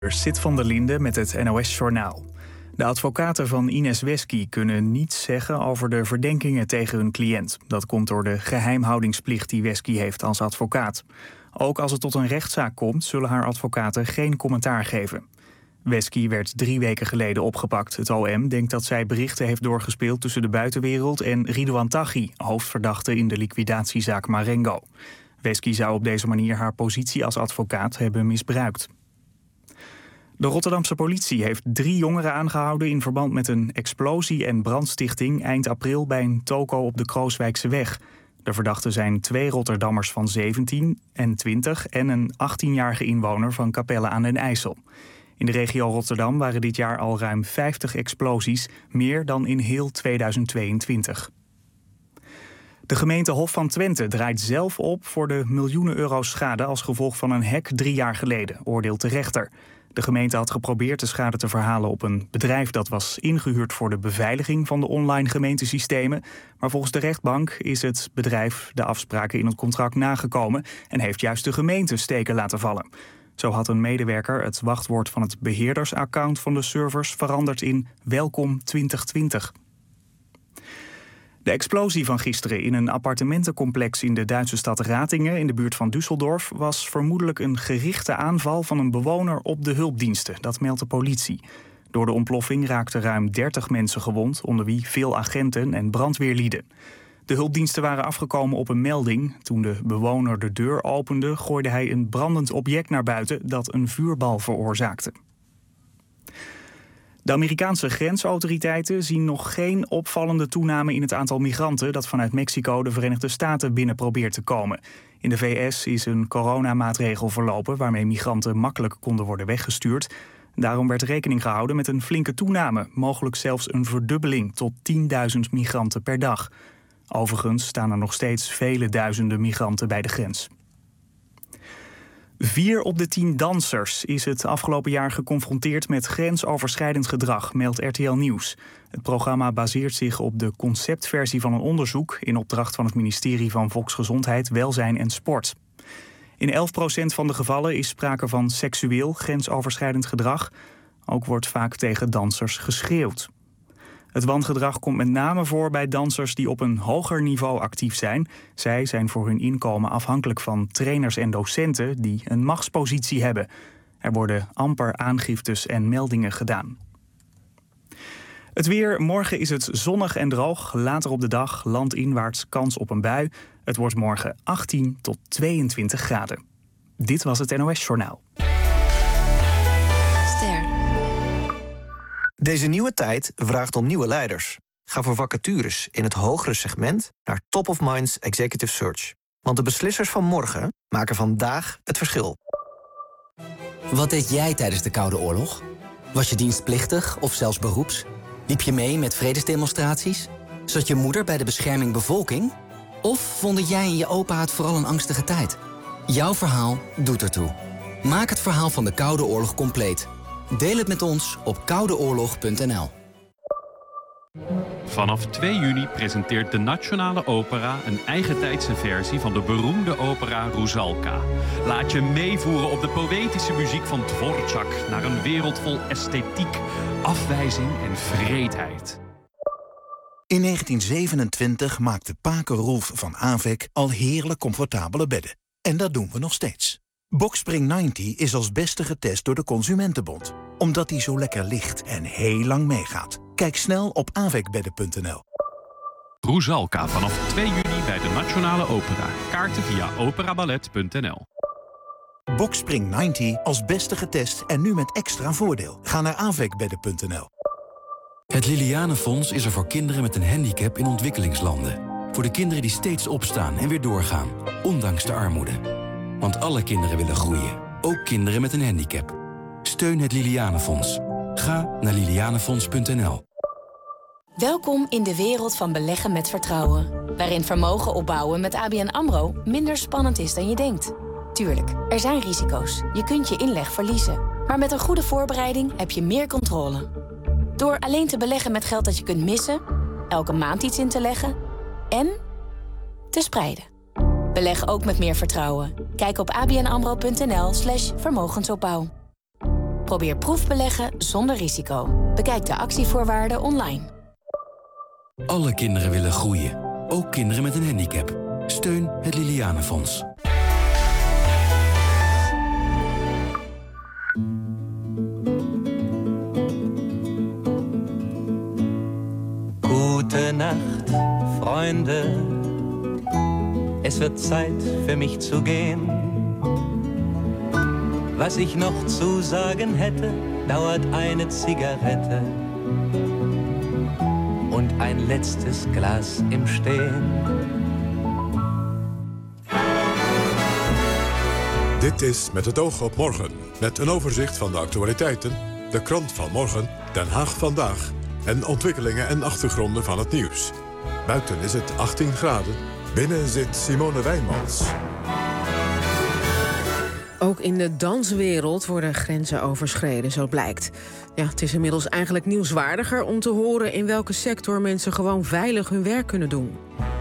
Sit van der Linde met het NOS-journaal. De advocaten van Ines Wesky kunnen niets zeggen over de verdenkingen tegen hun cliënt. Dat komt door de geheimhoudingsplicht die Wesky heeft als advocaat. Ook als het tot een rechtszaak komt, zullen haar advocaten geen commentaar geven. Wesky werd 3 weken geleden opgepakt. Het OM denkt dat zij berichten heeft doorgespeeld tussen de buitenwereld en Ridouan Taghi, hoofdverdachte in de liquidatiezaak Marengo. Wesky zou op deze manier haar positie als advocaat hebben misbruikt. De Rotterdamse politie heeft 3 jongeren aangehouden in verband met een explosie en brandstichting eind april bij een toko op de Krooswijkseweg. De verdachten zijn 2 Rotterdammers van 17 en 20 en een 18-jarige inwoner van Capelle aan den IJssel. In de regio Rotterdam waren dit jaar al ruim 50 explosies, meer dan in heel 2022. De gemeente Hof van Twente draait zelf op voor de miljoenen euro's schade als gevolg van een hek 3 jaar geleden, oordeelt de rechter. De gemeente had geprobeerd de schade te verhalen op een bedrijf dat was ingehuurd voor de beveiliging van de online gemeentesystemen. Maar volgens de rechtbank is het bedrijf de afspraken in het contract nagekomen en heeft juist de gemeente steken laten vallen. Zo had een medewerker het wachtwoord van het beheerdersaccount van de servers veranderd in Welkom 2020. De explosie van gisteren in een appartementencomplex in de Duitse stad Ratingen in de buurt van Düsseldorf was vermoedelijk een gerichte aanval van een bewoner op de hulpdiensten. Dat meldt de politie. Door de ontploffing raakten ruim 30 mensen gewond, onder wie veel agenten en brandweerlieden. De hulpdiensten waren afgekomen op een melding. Toen de bewoner de deur opende, gooide hij een brandend object naar buiten dat een vuurbal veroorzaakte. De Amerikaanse grensautoriteiten zien nog geen opvallende toename in het aantal migranten dat vanuit Mexico de Verenigde Staten binnen probeert te komen. In de VS is een coronamaatregel verlopen waarmee migranten makkelijk konden worden weggestuurd. Daarom werd rekening gehouden met een flinke toename, mogelijk zelfs een verdubbeling tot 10.000 migranten per dag. Overigens staan er nog steeds vele duizenden migranten bij de grens. 4 op de 10 dansers is het afgelopen jaar geconfronteerd met grensoverschrijdend gedrag, meldt RTL Nieuws. Het programma baseert zich op de conceptversie van een onderzoek in opdracht van het ministerie van Volksgezondheid, Welzijn en Sport. In 11% van de gevallen is sprake van seksueel grensoverschrijdend gedrag. Ook wordt vaak tegen dansers geschreeuwd. Het wangedrag komt met name voor bij dansers die op een hoger niveau actief zijn. Zij zijn voor hun inkomen afhankelijk van trainers en docenten die een machtspositie hebben. Er worden amper aangiftes en meldingen gedaan. Het weer. Morgen is het zonnig en droog. Later op de dag landinwaarts kans op een bui. Het wordt morgen 18 tot 22 graden. Dit was het NOS-journaal. Deze nieuwe tijd vraagt om nieuwe leiders. Ga voor vacatures in het hogere segment naar Top of Minds Executive Search. Want de beslissers van morgen maken vandaag het verschil. Wat deed jij tijdens de Koude Oorlog? Was je dienstplichtig of zelfs beroeps? Liep je mee met vredesdemonstraties? Zat je moeder bij de bescherming bevolking? Of vond jij en je opa het vooral een angstige tijd? Jouw verhaal doet ertoe. Maak het verhaal van de Koude Oorlog compleet. Deel het met ons op koudeoorlog.nl. Vanaf 2 juni presenteert de Nationale Opera een eigentijdse versie van de beroemde opera Rusalka. Laat je meevoeren op de poëtische muziek van Dvorak naar een wereld vol esthetiek, afwijzing en wreedheid. In 1927 maakte Paken Roelf van Avec al heerlijk comfortabele bedden. En dat doen we nog steeds. Boxspring 90 is als beste getest door de Consumentenbond. Omdat hij zo lekker ligt en heel lang meegaat. Kijk snel op avecbedden.nl. Rusalka vanaf 2 juni bij de Nationale Opera. Kaarten via operaballet.nl. Boxspring 90 als beste getest en nu met extra voordeel. Ga naar avecbedden.nl. Het Lilianenfonds is er voor kinderen met een handicap in ontwikkelingslanden. Voor de kinderen die steeds opstaan en weer doorgaan, ondanks de armoede. Want alle kinderen willen groeien, ook kinderen met een handicap. Steun het Lilianenfonds. Ga naar lilianenfonds.nl. Welkom in de wereld van beleggen met vertrouwen. Waarin vermogen opbouwen met ABN AMRO minder spannend is dan je denkt. Tuurlijk, er zijn risico's. Je kunt je inleg verliezen. Maar met een goede voorbereiding heb je meer controle. Door alleen te beleggen met geld dat je kunt missen, elke maand iets in te leggen en te spreiden. Beleg ook met meer vertrouwen. Kijk op abnamro.nl/vermogensopbouw. Probeer proefbeleggen zonder risico. Bekijk de actievoorwaarden online. Alle kinderen willen groeien. Ook kinderen met een handicap. Steun het Lilianenfonds. Gute Nacht, Freunde. Es wird Zeit für mich zu gehen. Was ich noch zu sagen hätte, dauert eine Zigarette und ein letztes Glas im Stehen. Dit is Met het oog op morgen. Met een overzicht van de actualiteiten, de krant van morgen, Den Haag vandaag en ontwikkelingen en achtergronden van het nieuws. Buiten is het 18 graden. Binnen zit Simone Wijnmans. Ook in de danswereld worden grenzen overschreden, zo blijkt. Ja, het is inmiddels eigenlijk nieuwswaardiger om te horen in welke sector mensen gewoon veilig hun werk kunnen doen.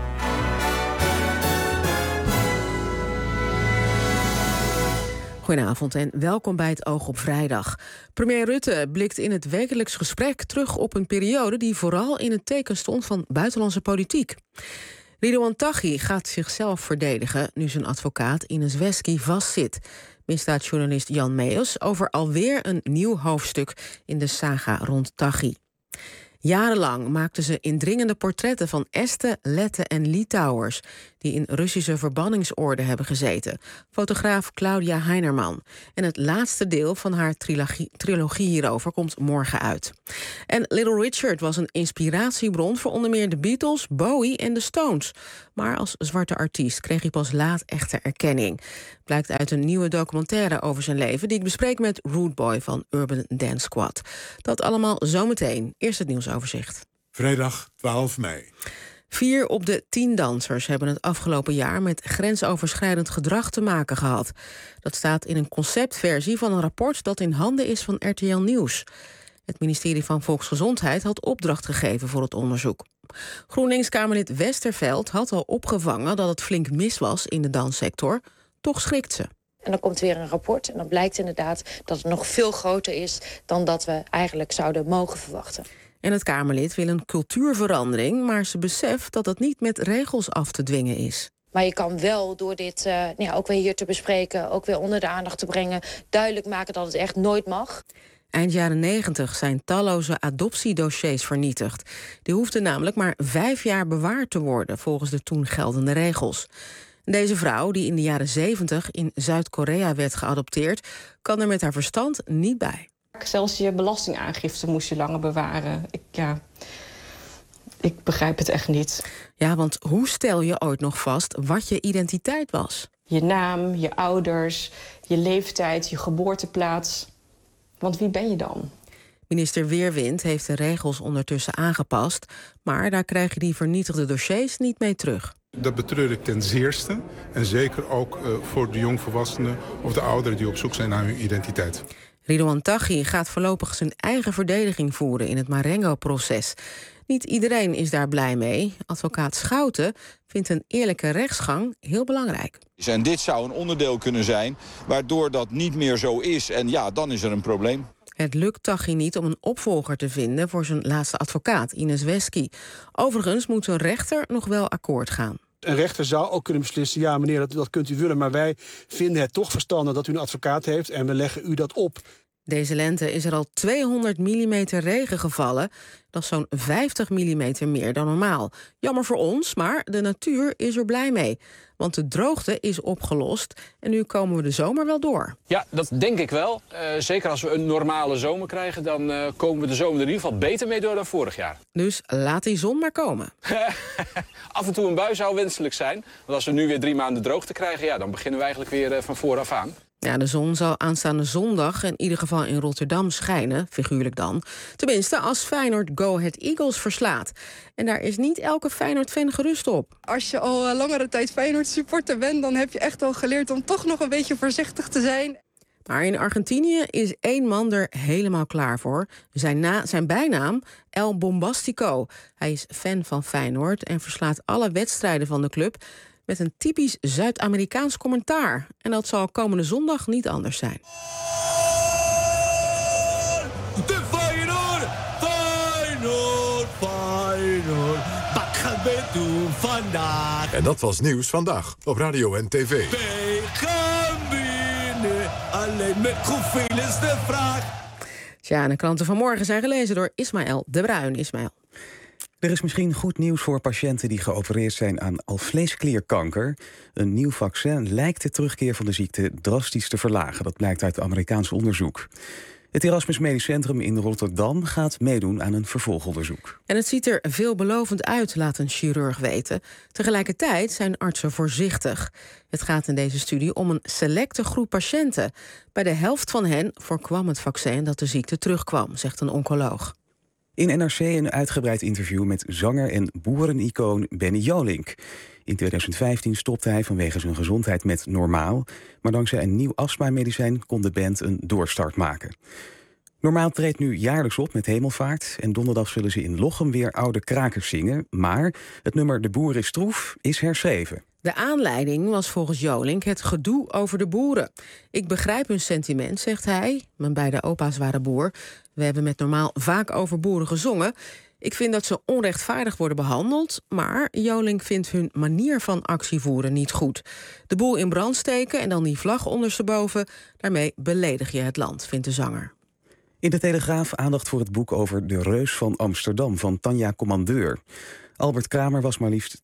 Goedenavond en welkom bij het Oog op Vrijdag. Premier Rutte blikt in het wekelijks gesprek terug op een periode die vooral in het teken stond van buitenlandse politiek. Ridouan Taghi gaat zichzelf verdedigen nu zijn advocaat Ines Wesky vastzit. Misdaadjournalist Jan Meijers over alweer een nieuw hoofdstuk in de saga rond Taghi. Jarenlang maakten ze indringende portretten van Este, Lette en Litouwers die in Russische verbanningsorde hebben gezeten. Fotograaf Claudia Heinerman. En het laatste deel van haar trilogie hierover komt morgen uit. En Little Richard was een inspiratiebron voor onder meer de Beatles, Bowie en de Stones. Maar als zwarte artiest kreeg hij pas laat echte erkenning. Blijkt uit een nieuwe documentaire over zijn leven die ik bespreek met Rude Boy van Urban Dance Squad. Dat allemaal zometeen. Eerst het nieuwsoverzicht. Vrijdag 12 mei. 4 op de 10 dansers hebben het afgelopen jaar met grensoverschrijdend gedrag te maken gehad. Dat staat in een conceptversie van een rapport dat in handen is van RTL Nieuws. Het ministerie van Volksgezondheid had opdracht gegeven voor het onderzoek. GroenLinks-Kamerlid Westerveld had al opgevangen dat het flink mis was in de danssector. Toch schrikt ze. En dan komt weer een rapport en dan blijkt inderdaad dat het nog veel groter is dan dat we eigenlijk zouden mogen verwachten. En het Kamerlid wil een cultuurverandering, maar ze beseft dat dat niet met regels af te dwingen is. Maar je kan wel door dit ook weer hier te bespreken, ook weer onder de aandacht te brengen, duidelijk maken dat het echt nooit mag. Eind jaren 90 zijn talloze adoptiedossiers vernietigd. Die hoefden namelijk maar 5 jaar bewaard te worden volgens de toen geldende regels. Deze vrouw, die in de jaren 70 in Zuid-Korea werd geadopteerd, kan er met haar verstand niet bij. Zelfs je belastingaangifte moest je langer bewaren. Ik begrijp het echt niet. Ja, want hoe stel je ooit nog vast wat je identiteit was? Je naam, je ouders, je leeftijd, je geboorteplaats. Want wie ben je dan? Minister Weerwind heeft de regels ondertussen aangepast, maar daar krijg je die vernietigde dossiers niet mee terug. Dat betreur ik ten zeerste. En zeker ook voor de jongvolwassenen of de ouderen die op zoek zijn naar hun identiteit. Ridouan Taghi gaat voorlopig zijn eigen verdediging voeren in het Marengo-proces. Niet iedereen is daar blij mee. Advocaat Schouten vindt een eerlijke rechtsgang heel belangrijk. En dit zou een onderdeel kunnen zijn waardoor dat niet meer zo is. En ja, dan is er een probleem. Het lukt Taghi niet om een opvolger te vinden voor zijn laatste advocaat, Ines Wesky. Overigens moet een rechter nog wel akkoord gaan. Een rechter zou ook kunnen beslissen, ja meneer, dat kunt u willen, maar wij vinden het toch verstandig dat u een advocaat heeft en we leggen u dat op. Deze lente is er al 200 mm regen gevallen. Dat is zo'n 50 mm meer dan normaal. Jammer voor ons, maar de natuur is er blij mee. Want de droogte is opgelost en nu komen we de zomer wel door. Ja, dat denk ik wel. Zeker als we een normale zomer krijgen, dan komen we de zomer er in ieder geval beter mee door dan vorig jaar. Dus laat die zon maar komen. Af en toe een bui zou wenselijk zijn. Want als we nu weer 3 maanden droogte krijgen, ja, dan beginnen we eigenlijk weer van vooraf aan. Ja, de zon zal aanstaande zondag in ieder geval in Rotterdam schijnen, figuurlijk dan. Tenminste, als Feyenoord Go Ahead Eagles verslaat. En daar is niet elke Feyenoord-fan gerust op. Als je al langere tijd Feyenoord-supporter bent, dan heb je echt al geleerd om toch nog een beetje voorzichtig te zijn. Maar in Argentinië is 1 man er helemaal klaar voor. Zijn bijnaam El Bombastico. Hij is fan van Feyenoord en verslaat alle wedstrijden van de club met een typisch Zuid-Amerikaans commentaar. En dat zal komende zondag niet anders zijn. we doen vandaag? En dat was Nieuws Vandaag op radio en tv. Wij gaan winnen, alleen met hoeveel is de vraag? Tja, de kranten van morgen zijn gelezen door Ismaël de Bruin. Ismaël. Er is misschien goed nieuws voor patiënten die geopereerd zijn aan alvleesklierkanker. Een nieuw vaccin lijkt de terugkeer van de ziekte drastisch te verlagen. Dat blijkt uit Amerikaans onderzoek. Het Erasmus Medisch Centrum in Rotterdam gaat meedoen aan een vervolgonderzoek. En het ziet er veelbelovend uit, laat een chirurg weten. Tegelijkertijd zijn artsen voorzichtig. Het gaat in deze studie om een selecte groep patiënten. Bij de helft van hen voorkwam het vaccin dat de ziekte terugkwam, zegt een oncoloog. In NRC een uitgebreid interview met zanger en boerenicoon Benny Jolink. In 2015 stopte hij vanwege zijn gezondheid met Normaal. Maar dankzij een nieuw astmamedicijn kon de band een doorstart maken. Normaal treedt nu jaarlijks op met Hemelvaart. En donderdag zullen ze in Lochem weer oude krakers zingen. Maar het nummer De Boer is Stroef is herschreven. De aanleiding was volgens Jolink het gedoe over de boeren. Ik begrijp hun sentiment, zegt hij. Mijn beide opa's waren boer. We hebben met Normaal vaak over boeren gezongen. Ik vind dat ze onrechtvaardig worden behandeld, maar Jolink vindt hun manier van actie voeren niet goed. De boel in brand steken en dan die vlag ondersteboven, daarmee beledig je het land, vindt de zanger. In de Telegraaf aandacht voor het boek over de Reus van Amsterdam van Tanja Commandeur. Albert Kramer was maar liefst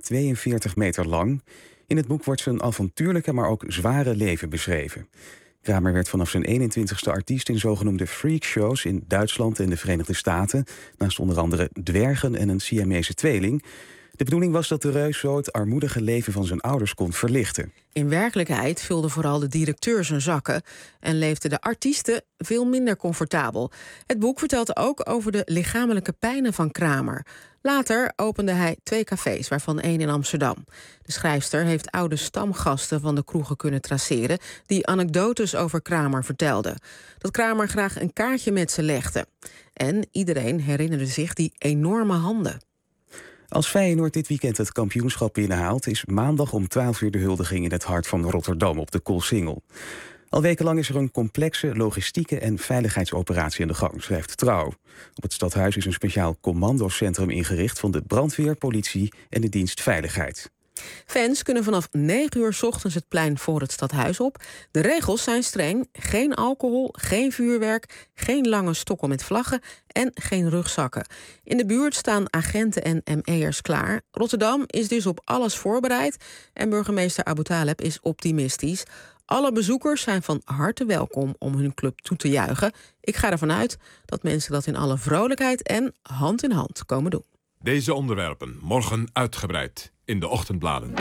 2,42 meter lang. In het boek wordt zijn avontuurlijke, maar ook zware leven beschreven. Kramer werd vanaf zijn 21ste artiest in zogenoemde freakshows in Duitsland en de Verenigde Staten, naast onder andere dwergen en een Siamese tweeling. De bedoeling was dat de reus zo het armoedige leven van zijn ouders kon verlichten. In werkelijkheid vulden vooral de directeur zijn zakken en leefden de artiesten veel minder comfortabel. Het boek vertelt ook over de lichamelijke pijnen van Kramer. Later opende hij 2 cafés, waarvan 1 in Amsterdam. De schrijfster heeft oude stamgasten van de kroegen kunnen traceren die anekdotes over Kramer vertelden. Dat Kramer graag een kaartje met ze legde. En iedereen herinnerde zich die enorme handen. Als Feyenoord dit weekend het kampioenschap binnenhaalt, is maandag om 12 uur de huldiging in het hart van Rotterdam op de Koolsingel. Al wekenlang is er een complexe logistieke en veiligheidsoperatie aan de gang, schrijft Trouw. Op het stadhuis is een speciaal commandocentrum ingericht van de brandweer, politie en de dienst Veiligheid. Fans kunnen vanaf 9 uur 's ochtends het plein voor het stadhuis op. De regels zijn streng. Geen alcohol, geen vuurwerk, geen lange stokken met vlaggen en geen rugzakken. In de buurt staan agenten en ME'ers klaar. Rotterdam is dus op alles voorbereid en burgemeester Abu Taleb is optimistisch. Alle bezoekers zijn van harte welkom om hun club toe te juichen. Ik ga ervan uit dat mensen dat in alle vrolijkheid en hand in hand komen doen. Deze onderwerpen morgen uitgebreid in de ochtendbladen.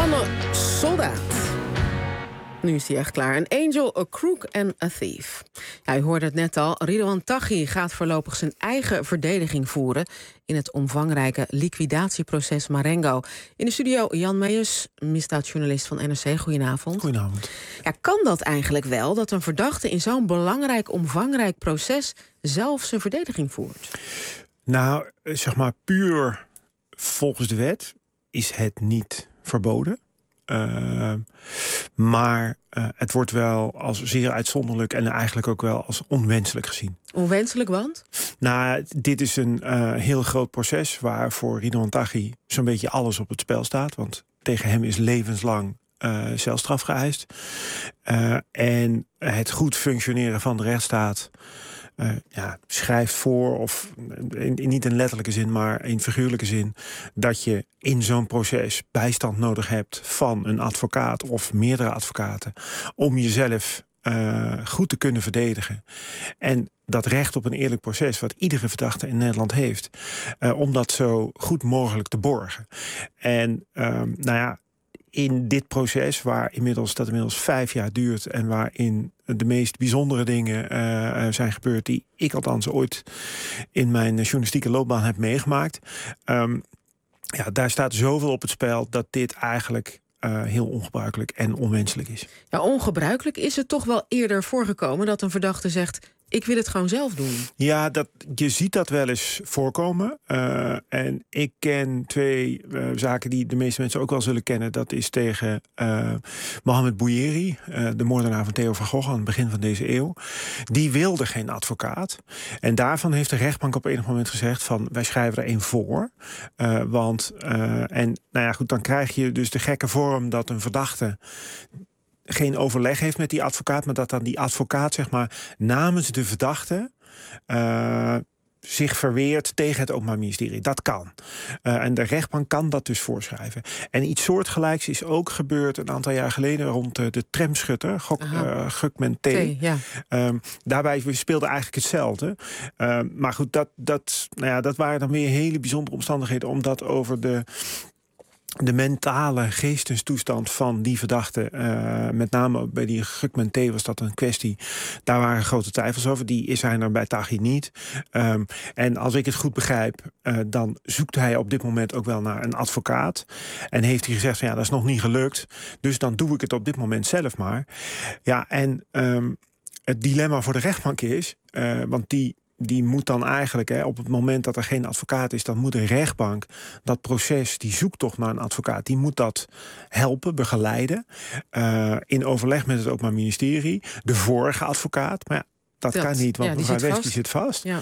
Anne Soldaat. Nu is hij echt klaar. An angel, a crook en a thief. Ja, u hoorde het net al. Ridouan Taghi gaat voorlopig zijn eigen verdediging voeren in het omvangrijke liquidatieproces Marengo. In de studio Jan Meijers, misdaadjournalist van NRC. Goedenavond. Goedenavond. Ja, kan dat eigenlijk wel, dat een verdachte in zo'n belangrijk, omvangrijk proces zelf zijn verdediging voert? Nou, zeg maar puur volgens de wet is het niet verboden. Maar het wordt wel als zeer uitzonderlijk en eigenlijk ook wel als onwenselijk gezien. Onwenselijk, want? Nou, dit is een heel groot proces waar voor Ridouan Taghi zo'n beetje alles op het spel staat. Want tegen hem is levenslang celstraf geëist. En het goed functioneren van de rechtsstaat schrijft voor, of niet in letterlijke zin, maar in figuurlijke zin, dat je in zo'n proces bijstand nodig hebt van een advocaat of meerdere advocaten om jezelf goed te kunnen verdedigen. En dat recht op een eerlijk proces, wat iedere verdachte in Nederland heeft, om dat zo goed mogelijk te borgen. En in dit proces, dat inmiddels 5 jaar duurt en waarin de meest bijzondere dingen zijn gebeurd die ik althans ooit in mijn journalistieke loopbaan heb meegemaakt. Daar staat zoveel op het spel dat dit eigenlijk heel ongebruikelijk en onwenselijk is. Ja, ongebruikelijk is het toch wel eerder voorgekomen dat een verdachte zegt: ik wil het gewoon zelf doen. Ja, je ziet dat wel eens voorkomen. En ik ken 2 zaken die de meeste mensen ook wel zullen kennen. Dat is tegen Mohamed Bouyeri, de moordenaar van Theo van Gogh aan het begin van deze eeuw. Die wilde geen advocaat. En daarvan heeft de rechtbank op enig moment gezegd van: wij schrijven er 1 voor. Dan krijg je dus de gekke vorm dat een verdachte geen overleg heeft met die advocaat, maar dat dan die advocaat, zeg maar, namens de verdachte zich verweert tegen het Openbaar Ministerie. Dat kan. En de rechtbank kan dat dus voorschrijven. En iets soortgelijks is ook gebeurd een aantal jaar geleden rond de tramschutter, Gukmen T. Daarbij speelde eigenlijk hetzelfde. Maar goed, dat waren dan weer hele bijzondere omstandigheden, omdat over de mentale geestestoestand van die verdachte, met name bij die Gukmen T. was dat een kwestie. Daar waren grote twijfels over. Die zijn er bij Taghi niet. En als ik het goed begrijp, dan zoekt hij op dit moment ook wel naar een advocaat. En heeft hij gezegd van: ja, dat is nog niet gelukt. Dus dan doe ik het op dit moment zelf maar. Ja, en het dilemma voor de rechtbank is, want die moet dan eigenlijk, op het moment dat er geen advocaat is, dan moet de rechtbank dat proces, die zoektocht naar een advocaat, die moet dat helpen, begeleiden. In overleg met het Openbaar Ministerie. De vorige advocaat, maar ja, dat kan niet, want mevrouw West die zit vast. Ja.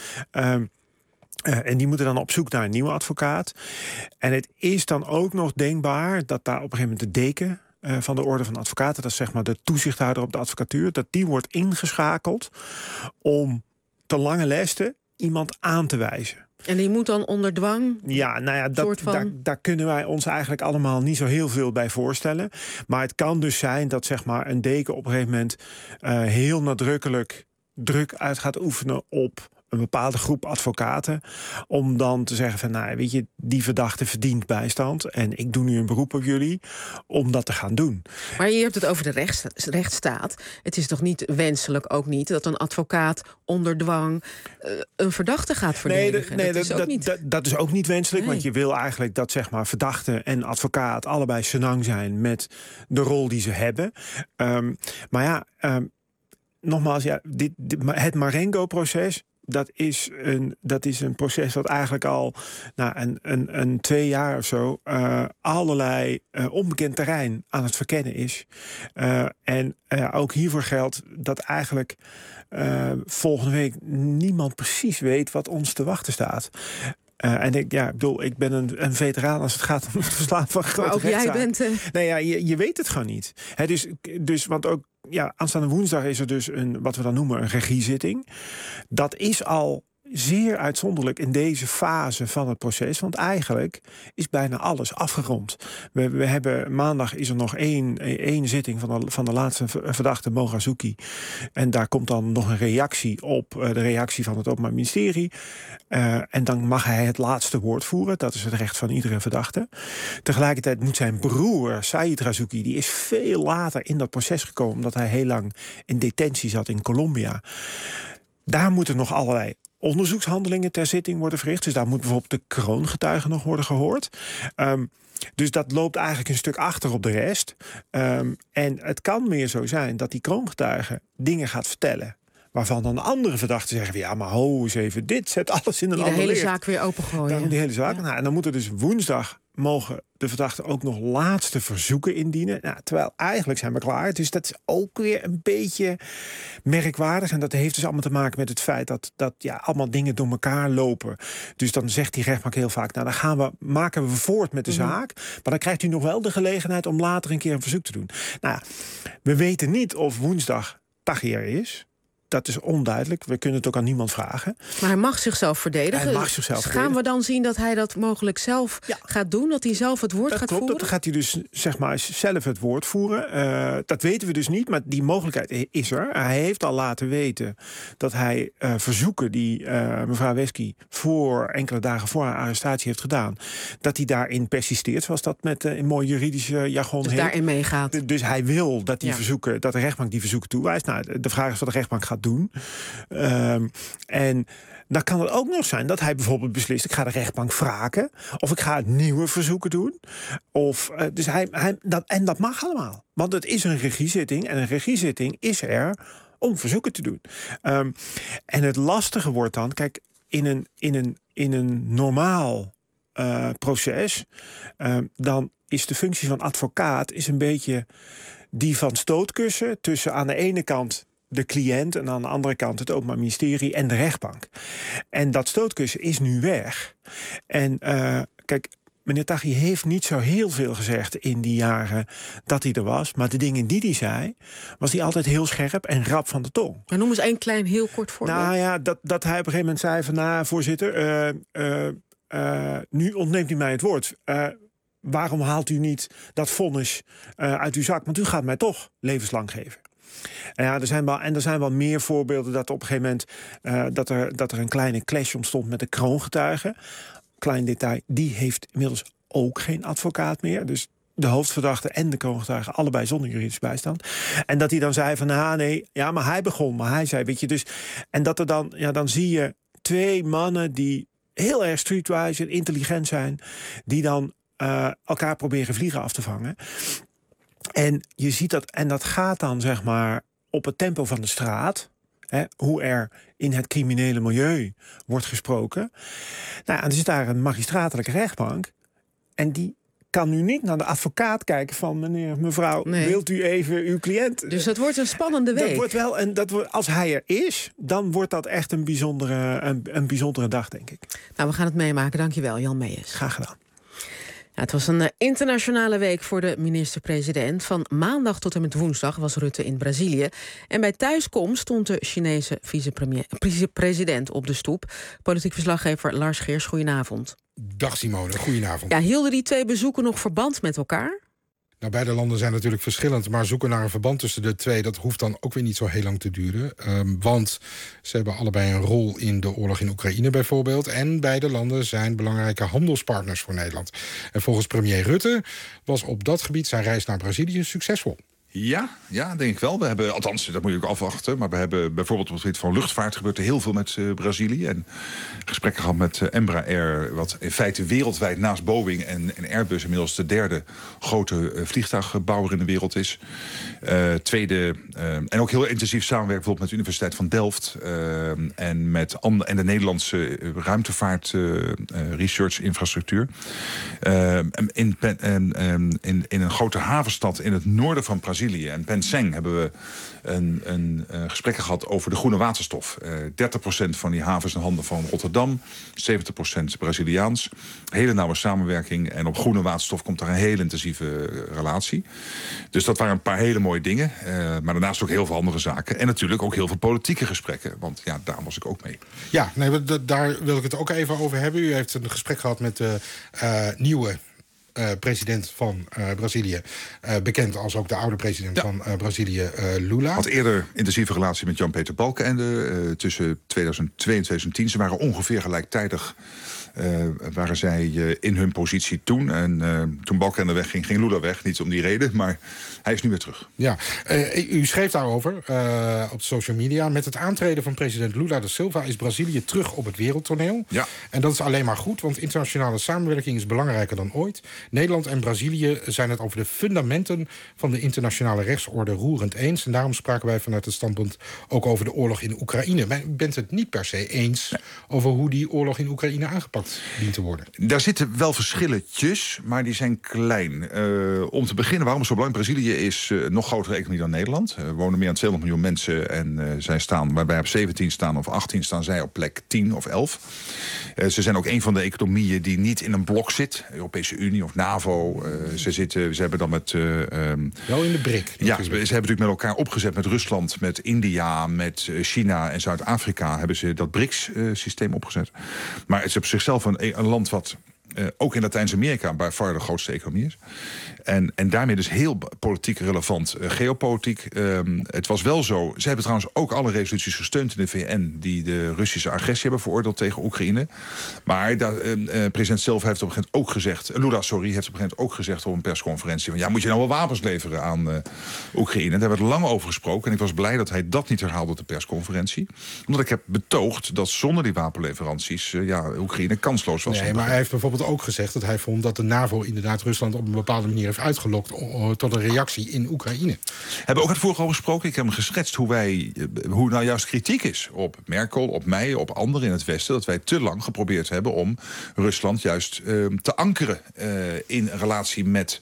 En die moeten dan op zoek naar een nieuwe advocaat. En het is dan ook nog denkbaar dat daar op een gegeven moment de deken van de orde van advocaten, dat is zeg maar de toezichthouder op de advocatuur, dat die wordt ingeschakeld om te lange lesten iemand aan te wijzen. En die moet dan onder dwang? Ja, daar kunnen wij ons eigenlijk allemaal niet zo heel veel bij voorstellen. Maar het kan dus zijn dat, zeg maar, een deken op een gegeven moment heel nadrukkelijk druk uit gaat oefenen op een bepaalde groep advocaten, om dan te zeggen van: weet je, die verdachte verdient bijstand en ik doe nu een beroep op jullie om dat te gaan doen. Maar je hebt het over de rechtsstaat. Het is toch niet wenselijk, ook niet, dat een advocaat onder dwang een verdachte gaat verdedigen? Dat is ook niet wenselijk, want je wil eigenlijk dat, zeg maar, verdachte en advocaat allebei senang zijn met de rol die ze hebben. Nogmaals, het Marengo-proces, dat is een proces dat eigenlijk al een 2 jaar of zo allerlei onbekend terrein aan het verkennen is. Ook hiervoor geldt dat eigenlijk volgende week niemand precies weet wat ons te wachten staat. Ik ben een veteraan als het gaat om het verslaan van grote rechtszaken. Jij bent... je weet het gewoon niet. Want aanstaande woensdag is er dus wat we dan noemen een regiezitting. Dat is al zeer uitzonderlijk in deze fase van het proces. Want eigenlijk is bijna alles afgerond. We hebben maandag is er nog één zitting van de laatste verdachte Moghazuki. En daar komt dan nog een reactie op. De reactie van het Openbaar Ministerie. En dan mag hij het laatste woord voeren. Dat is het recht van iedere verdachte. Tegelijkertijd moet zijn broer, Said Razouki, die is veel later in dat proces gekomen, omdat hij heel lang in detentie zat in Colombia. Daar moeten nog allerlei onderzoekshandelingen ter zitting worden verricht. Dus daar moet bijvoorbeeld de kroongetuige nog worden gehoord. Dus dat loopt eigenlijk een stuk achter op de rest. En het kan meer zo zijn dat die kroongetuige dingen gaat vertellen waarvan dan andere verdachten zeggen, ja, maar ho eens even, dit zet alles in een ander licht. De hele zaak weer opengooien. Die hele zaak. Ja. Nou, en dan moet er dus woensdag mogen de verdachten ook nog laatste verzoeken indienen. Nou, terwijl eigenlijk zijn we klaar. Dus dat is ook weer een beetje merkwaardig. En dat heeft dus allemaal te maken met het feit dat allemaal dingen door elkaar lopen. Dus dan zegt die rechtbank heel vaak, nou, dan maken we voort met de zaak. Maar dan krijgt u nog wel de gelegenheid om later een keer een verzoek te doen. Nou, we weten niet of woensdag Taghi er is. Dat is onduidelijk. We kunnen het ook aan niemand vragen. Maar hij mag zichzelf verdedigen. Gaan we dan zien dat hij dat mogelijk zelf gaat doen? Dat hij zelf het woord gaat voeren? Dan gaat hij dus zeg maar zelf het woord voeren. Dat weten we dus niet, maar die mogelijkheid is er. Hij heeft al laten weten dat hij verzoeken die mevrouw Wesky enkele dagen voor haar arrestatie heeft gedaan, dat hij daarin persisteert, zoals dat met een mooi juridische jargon dus heet. Daarin meegaat. Dus hij wil dat die verzoeken, dat de rechtbank die verzoeken toewijst. Nou, de vraag is wat de rechtbank gaat doen. En dan kan het ook nog zijn dat hij bijvoorbeeld beslist, ik ga de rechtbank wraken, of ik ga nieuwe verzoeken doen. Dus dat mag allemaal. Want het is een regiezitting en een regiezitting is er om verzoeken te doen. En het lastige wordt dan, kijk, in een normaal proces, dan is de functie van advocaat is een beetje die van stootkussen tussen aan de ene kant de cliënt en aan de andere kant het Openbaar Ministerie en de rechtbank. En dat stootkussen is nu weg. En kijk, meneer Taghi heeft niet zo heel veel gezegd in die jaren dat hij er was. Maar de dingen die hij zei, was hij altijd heel scherp en rap van de tong. Maar noem eens één klein, heel kort voorbeeld. Nou ja, dat hij op een gegeven moment zei van, nou, voorzitter, nu ontneemt u mij het woord. Waarom haalt u niet dat vonnis uit uw zak? Want u gaat mij toch levenslang geven. Ja, er zijn wel meer voorbeelden dat op een gegeven moment dat er een kleine clash ontstond met de kroongetuige. Klein detail, die heeft inmiddels ook geen advocaat meer. Dus de hoofdverdachte en de kroongetuige allebei zonder juridische bijstand. En dat hij dan zei van, maar hij begon, maar hij zei, weet je, dus. En dat er dan zie je twee mannen die heel erg streetwise en intelligent zijn, die dan elkaar proberen vliegen af te vangen. En je ziet dat, en dat gaat dan zeg maar op het tempo van de straat. Hoe er in het criminele milieu wordt gesproken. Nou, en er zit daar een magistratelijke rechtbank. En die kan nu niet naar de advocaat kijken van mevrouw, wilt u even uw cliënt? Dus dat wordt een spannende week. Dat wordt wel, als hij er is, dan wordt dat echt een bijzondere dag, denk ik. Nou, we gaan het meemaken. Dankjewel, Jan Meijers. Graag gedaan. Ja, het was een internationale week voor de minister-president. Van maandag tot en met woensdag was Rutte in Brazilië. En bij thuiskomst stond de Chinese vicepresident op de stoep. Politiek verslaggever Lars Geers, goedenavond. Dag Simone, goedenavond. Ja, hielden die twee bezoeken nog verband met elkaar? Nou, beide landen zijn natuurlijk verschillend, maar zoeken naar een verband tussen de twee, dat hoeft dan ook weer niet zo heel lang te duren. Want ze hebben allebei een rol in de oorlog in Oekraïne bijvoorbeeld. En beide landen zijn belangrijke handelspartners voor Nederland. En volgens premier Rutte was op dat gebied zijn reis naar Brazilië succesvol. Ja, denk ik wel. We hebben, althans, dat moet je ook afwachten. Maar we hebben bijvoorbeeld op het gebied van luchtvaart gebeurt er heel veel met Brazilië. En gesprekken gehad met Embraer, wat in feite wereldwijd naast Boeing en Airbus inmiddels de derde grote vliegtuigbouwer in de wereld is. Tweede, en ook heel intensief samenwerken bijvoorbeeld met de Universiteit van Delft en de Nederlandse ruimtevaart research infrastructuur. In een grote havenstad in het noorden van Brazilië Brazilië en Penseng hebben we een gesprek gehad over de groene waterstof. 30% van die haven is in handen van Rotterdam, 70% Braziliaans. Hele nauwe samenwerking en op groene waterstof komt daar een heel intensieve relatie. Dus dat waren een paar hele mooie dingen. Maar daarnaast ook heel veel andere zaken. En natuurlijk ook heel veel politieke gesprekken. Want ja, daar was ik ook mee. Ja, nee, daar wil ik het ook even over hebben. U heeft een gesprek gehad met de nieuwe president van Brazilië. Bekend als ook de oude president van Brazilië, Lula. Had eerder intensieve relatie met Jan-Peter Balkenende. Tussen 2002 en 2010. Ze waren ongeveer gelijktijdig. Waren zij in hun positie toen. En toen Balkenende wegging, ging Lula weg. Niet om die reden, maar hij is nu weer terug. Ja, u schreef daarover op social media. Met het aantreden van president Lula da Silva is Brazilië terug op het wereldtoneel. Ja. En dat is alleen maar goed, want internationale samenwerking is belangrijker dan ooit. Nederland en Brazilië zijn het over de fundamenten van de internationale rechtsorde roerend eens. En daarom spraken wij vanuit het standpunt ook over de oorlog in Oekraïne. Maar u bent het niet per se eens over hoe die oorlog in Oekraïne aangepakt dient te worden. Daar zitten wel verschilletjes, maar die zijn klein. Om te beginnen, waarom het zo belangrijk? Brazilië is een nog grotere economie dan Nederland. Er wonen meer dan 200 miljoen mensen en zij staan, waar wij op 17 staan of 18 staan zij op plek 10 of 11. Ze zijn ook een van de economieën die niet in een blok zit. Europese Unie of NAVO. Ze hebben dan met... wel in de BRIC. Ja, ze hebben natuurlijk met elkaar opgezet met Rusland, met India, met China en Zuid-Afrika hebben ze dat BRICS-systeem opgezet. Maar het is op zichzelf een land wat ook in Latijns-Amerika bij far de grootste economie is. En daarmee dus heel politiek relevant geopolitiek. Het was wel zo. Ze hebben trouwens ook alle resoluties gesteund in de VN die de Russische agressie hebben veroordeeld tegen Oekraïne. Maar president Silva heeft op een gegeven moment ook gezegd, Lula, heeft op een gegeven moment ook gezegd op een persconferentie van ja, moet je nou wel wapens leveren aan Oekraïne? Daar werd lang over gesproken en ik was blij dat hij dat niet herhaalde op de persconferentie. Omdat ik heb betoogd dat zonder die wapenleveranties Oekraïne kansloos was. Nee, maar hij heeft bijvoorbeeld ook gezegd dat hij vond dat de NAVO inderdaad Rusland op een bepaalde manier heeft uitgelokt tot een reactie in Oekraïne. Hebben we ook het vorige over gesproken. Ik heb hem geschetst hoe nou juist kritiek is op Merkel, op mij, op anderen in het Westen. Dat wij te lang geprobeerd hebben om Rusland juist te ankeren in relatie met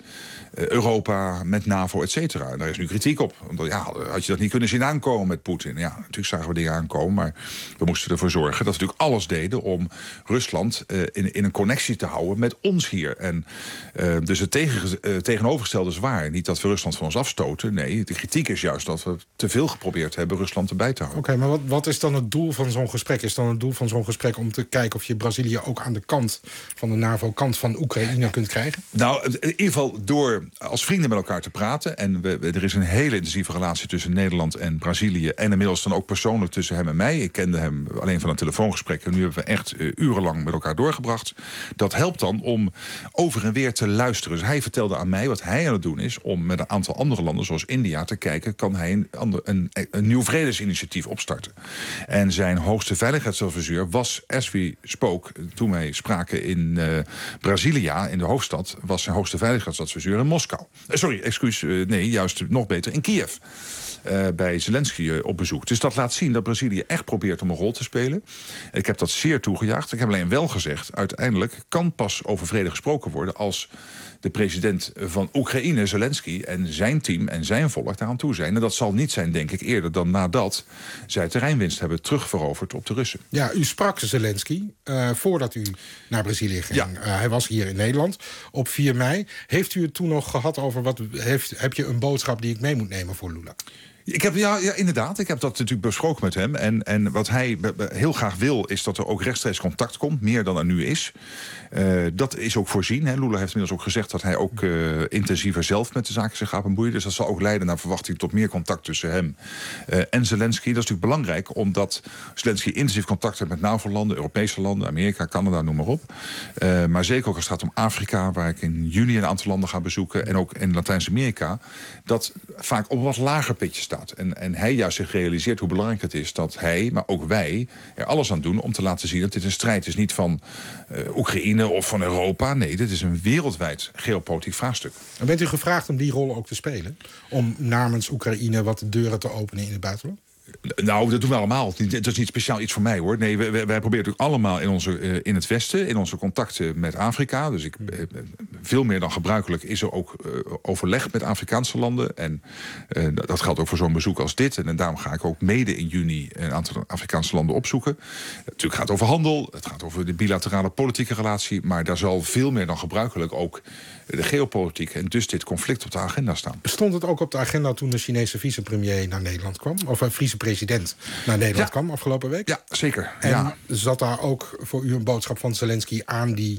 Europa, met NAVO, et cetera. En daar is nu kritiek op. Omdat, had je dat niet kunnen zien aankomen met Poetin? Ja, natuurlijk zagen we dingen aankomen, maar we moesten ervoor zorgen dat we natuurlijk alles deden om Rusland in een connectie te houden met ons hier. En dus het tegenovergestelde is waar. Niet dat we Rusland van ons afstoten. Nee, de kritiek is juist dat we te veel geprobeerd hebben Rusland erbij te houden. Oké, maar wat is dan het doel van zo'n gesprek? Is dan het doel van zo'n gesprek om te kijken of je Brazilië ook aan de kant van de NAVO, kant van Oekraïne kunt krijgen? Nou, in ieder geval door als vrienden met elkaar te praten. En er is een hele intensieve relatie tussen Nederland en Brazilië. En inmiddels dan ook persoonlijk tussen hem en mij. Ik kende hem alleen van een telefoongesprek. En nu hebben we echt urenlang met elkaar doorgebracht. Dat helpt dan om over en weer te luisteren. Dus hij vertelde aan mij wat hij aan het doen is om met een aantal andere landen zoals India te kijken, kan hij een nieuw vredesinitiatief opstarten. En zijn hoogste veiligheidsadviseur was, as we spoke, toen wij spraken in Brasilia, in de hoofdstad, was zijn hoogste veiligheidsadviseur in Moskou. Juist nog beter in Kiev. Bij Zelensky op bezoek. Dus dat laat zien dat Brazilië echt probeert om een rol te spelen. Ik heb dat zeer toegejuicht. Ik heb alleen wel gezegd, uiteindelijk kan pas over vrede gesproken worden als de president van Oekraïne, Zelensky, en zijn team en zijn volk daaraan toe zijn. En dat zal niet zijn, denk ik, eerder dan nadat zij terreinwinst hebben terugveroverd op de Russen. Ja, u sprak Zelensky voordat u naar Brazilië ging. Ja. Hij was hier in Nederland op 4 mei. Heeft u het toen nog gehad over heb je een boodschap die ik mee moet nemen voor Lula? Ik heb, inderdaad. Ik heb dat natuurlijk besproken met hem. En wat hij heel graag wil, is dat er ook rechtstreeks contact komt. Meer dan er nu is. Dat is ook voorzien. Hè. Lula heeft inmiddels ook gezegd dat hij ook intensiever zelf met de zaken zich gaat bemoeien. Dus dat zal ook leiden naar verwachting tot meer contact tussen hem en Zelensky. Dat is natuurlijk belangrijk, omdat Zelensky intensief contact heeft met NAVO-landen, Europese landen, Amerika, Canada, noem maar op. Maar zeker ook als het gaat om Afrika, waar ik in juni een aantal landen ga bezoeken. En ook in Latijns-Amerika. Dat vaak op een wat lager pitje staat. En hij juist zich realiseert hoe belangrijk het is dat hij, maar ook wij, er alles aan doen om te laten zien dat dit een strijd is niet van Oekraïne of van Europa. Nee, dit is een wereldwijd geopolitiek vraagstuk. En bent u gevraagd om die rol ook te spelen? Om namens Oekraïne wat deuren te openen in het buitenland? Nou, dat doen we allemaal. Dat is niet speciaal iets voor mij, hoor. Nee, wij proberen natuurlijk allemaal in het Westen, in onze contacten met Afrika. Dus veel meer dan gebruikelijk is er ook overleg met Afrikaanse landen. En dat geldt ook voor zo'n bezoek als dit. En daarom ga ik ook mede in juni een aantal Afrikaanse landen opzoeken. Natuurlijk gaat het over handel, het gaat over de bilaterale politieke relatie. Maar daar zal veel meer dan gebruikelijk ook de geopolitiek en dus dit conflict op de agenda staan. Stond het ook op de agenda toen de Chinese vicepremier naar Nederland kwam? Of een vicepresident naar Nederland kwam afgelopen week? Ja, zeker. En zat daar ook voor u een boodschap van Zelensky aan die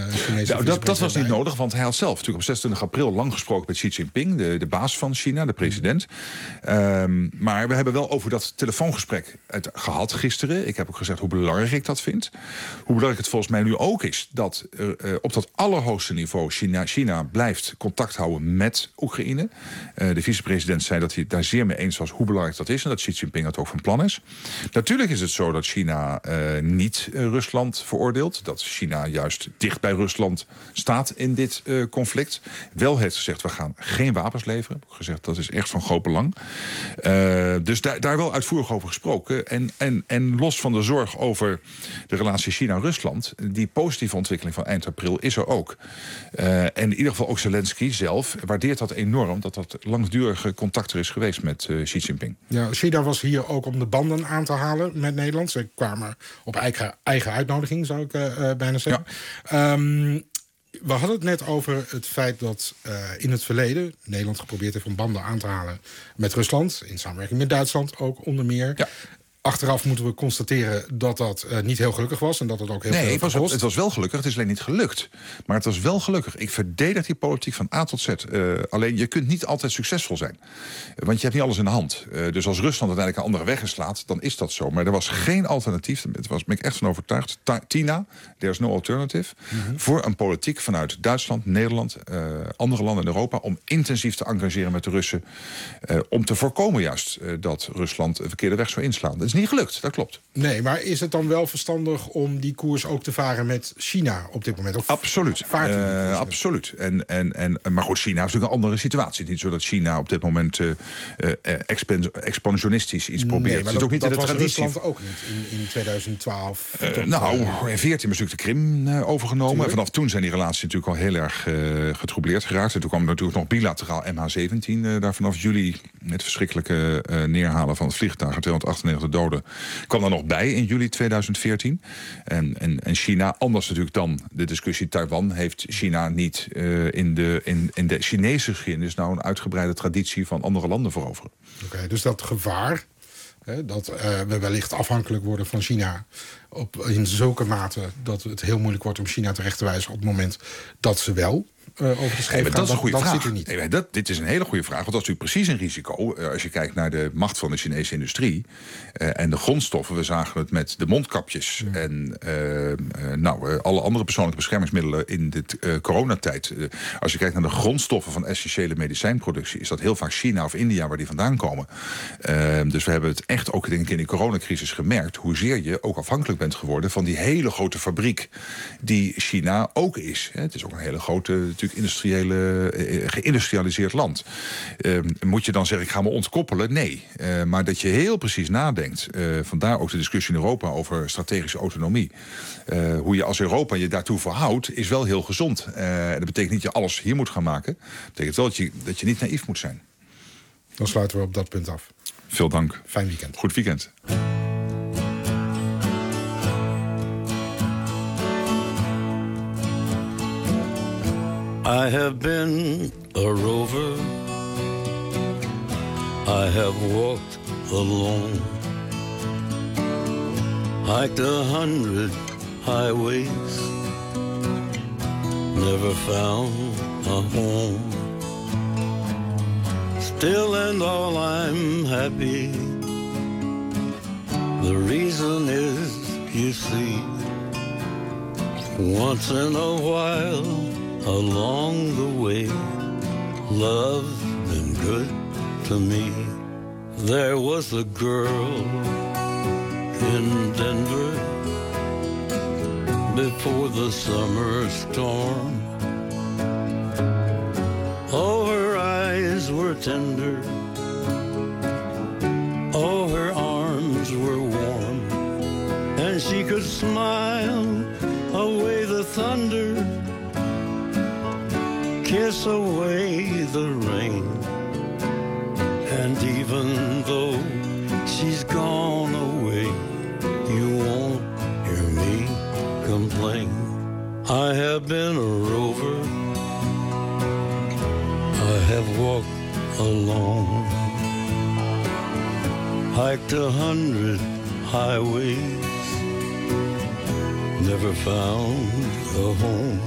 dat was niet nodig, want hij had zelf natuurlijk op 26 april lang gesproken met Xi Jinping, de baas van China, de president. Maar we hebben wel over dat telefoongesprek gehad gisteren. Ik heb ook gezegd hoe belangrijk ik dat vind. Hoe belangrijk het volgens mij nu ook is dat op dat allerhoogste niveau China blijft contact houden met Oekraïne. De vicepresident zei dat hij het daar zeer mee eens was hoe belangrijk dat is en dat Xi Jinping dat ook van plan is. Natuurlijk is het zo dat China niet Rusland veroordeelt. Dat China juist dicht bij Rusland staat in dit conflict. Wel heeft gezegd, we gaan geen wapens leveren. Heb ik gezegd, dat is echt van groot belang. Dus daar wel uitvoerig over gesproken. En los van de zorg over de relatie China-Rusland, die positieve ontwikkeling van eind april is er ook. En in ieder geval ook Zelensky zelf waardeert dat enorm, dat langdurige contact er is geweest met Xi Jinping. Ja, China was hier ook om de banden aan te halen met Nederland. Ze kwamen op eigen uitnodiging, zou ik bijna zeggen. Ja. We hadden het net over het feit dat in het verleden Nederland geprobeerd heeft om banden aan te halen met Rusland. In samenwerking met Duitsland ook onder meer. Ja. Achteraf moeten we constateren dat dat niet heel gelukkig was. En dat het ook heel veel kost. Het was wel gelukkig. Het is alleen niet gelukt. Maar het was wel gelukkig. Ik verdedig die politiek van A tot Z. Alleen je kunt niet altijd succesvol zijn. Want je hebt niet alles in de hand. Dus als Rusland uiteindelijk een andere weg inslaat, dan is dat zo. Maar er was geen alternatief. Daar ben ik echt van overtuigd. Tina, there's no alternative. Voor een politiek vanuit Duitsland, Nederland, andere landen in Europa, om intensief te engageren met de Russen. Om te voorkomen juist dat Rusland een verkeerde weg zou inslaan. Dat is niet gelukt, dat klopt. Nee, maar is het dan wel verstandig om die koers ook te varen met China op dit moment? Of absoluut. Absoluut. Maar goed, China heeft natuurlijk een andere situatie. Niet zo dat China op dit moment expansionistisch iets probeert. Nee, maar het is ook niet in de traditie. Rusland ook niet in 2012. In 2014 is natuurlijk de Krim overgenomen. Tuurlijk. Vanaf toen zijn die relaties natuurlijk al heel erg getroubleerd geraakt. En toen kwam natuurlijk nog bilateraal MH17 daar vanaf juli. Het verschrikkelijke neerhalen van het vliegtuig, 298 doden, kwam er nog bij in juli 2014. En China, anders natuurlijk dan de discussie Taiwan, heeft China niet in de Chinese geschiedenis nou een uitgebreide traditie van andere landen veroveren. Oké, dus dat gevaar, dat we wellicht afhankelijk worden van China in zulke mate dat het heel moeilijk wordt om China terecht te wijzen op het moment dat ze wel over de scheef gaan. Dat is een goede vraag. Zit er niet. Dit is een hele goede vraag, want dat is natuurlijk precies een risico. Als je kijkt naar de macht van de Chinese industrie en de grondstoffen. We zagen het met de mondkapjes en alle andere persoonlijke beschermingsmiddelen in de coronatijd. Als je kijkt naar de grondstoffen van essentiële medicijnproductie, is dat heel vaak China of India waar die vandaan komen. Dus we hebben het echt ook denk ik in de coronacrisis gemerkt hoezeer je ook afhankelijk bent geworden van die hele grote fabriek die China ook is. Het is ook een hele grote geïndustrialiseerd land. Moet je dan zeggen, ik ga me ontkoppelen? Nee. Maar dat je heel precies nadenkt. Vandaar ook de discussie in Europa over strategische autonomie. Hoe je als Europa je daartoe verhoudt, is wel heel gezond. Dat betekent niet dat je alles hier moet gaan maken. Dat betekent wel dat je niet naïef moet zijn. Dan sluiten we op dat punt af. Veel dank. Fijn weekend. Goed weekend. I have been a rover, I have walked alone, hiked 100 highways, never found a home. Still and all I'm happy, the reason is, you see, once in a while along the way, love's been good to me. There was a girl in Denver before the summer storm. Oh, her eyes were tender. Oh, her smile away the thunder, kiss away the rain. And even though she's gone away, you won't hear me complain. I have been a rover, I have walked alone, hiked 100 highways, never found a home.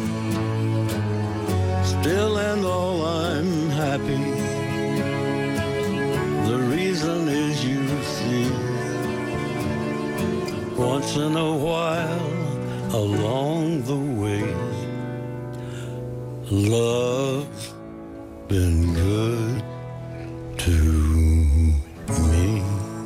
Still and all I'm happy. The reason is you see, once in a while along the way, love's been good to me.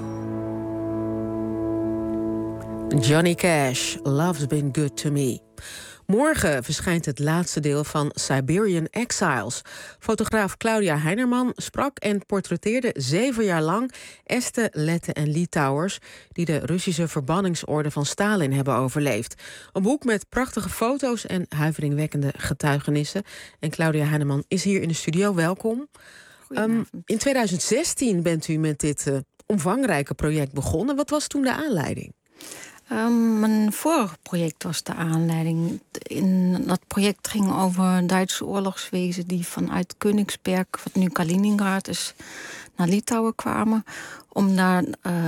Johnny Cash, Love's Been Good to Me. Morgen verschijnt het laatste deel van Siberian Exiles. Fotograaf Claudia Heinerman sprak en portretteerde 7 jaar lang Esten, Letten en Litouwers die de Russische verbanningsorde van Stalin hebben overleefd. Een boek met prachtige foto's en huiveringwekkende getuigenissen. En Claudia Heinerman is hier in de studio. Welkom. In 2016 bent u met dit omvangrijke project begonnen. Wat was toen de aanleiding? Mijn vorige project was de aanleiding. Dat project ging over Duitse oorlogswezen die vanuit Königsberg, wat nu Kaliningrad is, naar Litouwen kwamen. Om daar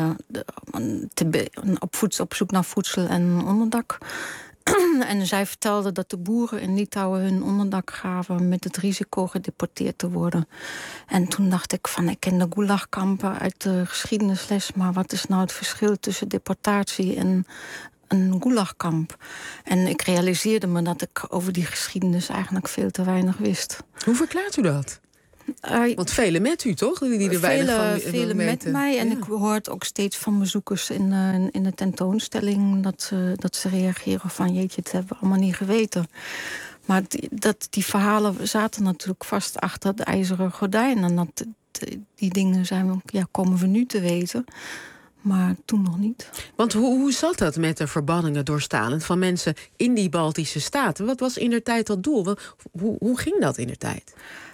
op zoek naar voedsel en onderdak. En zij vertelde dat de boeren in Litouwen hun onderdak gaven met het risico gedeporteerd te worden. En toen dacht ik van, ik ken de gulagkampen uit de geschiedenisles, maar wat is nou het verschil tussen deportatie en een gulagkamp? En ik realiseerde me dat ik over die geschiedenis eigenlijk veel te weinig wist. Hoe verklaart u dat? Want velen met u, toch? Die er weinig van velen met mij. En ik hoor het ook steeds van bezoekers in de tentoonstelling dat ze reageren van, jeetje, dat hebben we allemaal niet geweten. Maar die verhalen zaten natuurlijk vast achter het ijzeren gordijn. En die dingen komen we nu te weten. Maar toen nog niet. Want hoe zat dat met de verbanningen door Stalin van mensen in die Baltische staten? Wat was indertijd dat doel? Hoe ging dat indertijd?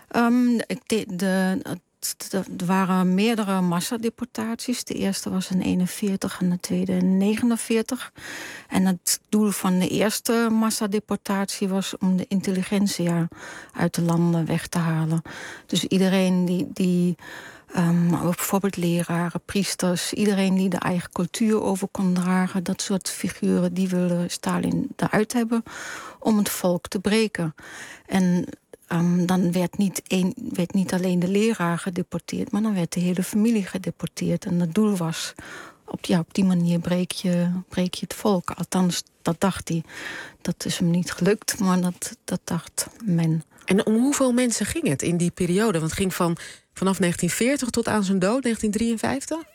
Er waren meerdere massadeportaties. De eerste was in 1941 en de tweede in 1949. En het doel van de eerste massadeportatie was om de intelligentsia uit de landen weg te halen. Dus iedereen die bijvoorbeeld leraren, priesters, iedereen die de eigen cultuur over kon dragen, dat soort figuren, die wilde Stalin eruit hebben om het volk te breken. En dan werd niet alleen de leraar gedeporteerd, maar dan werd de hele familie gedeporteerd. En het doel was, op die manier breek je het volk. Althans, dat dacht hij. Dat is hem niet gelukt, maar dat dacht men. En om hoeveel mensen ging het in die periode? Want het ging vanaf 1940 tot aan zijn dood, 1953?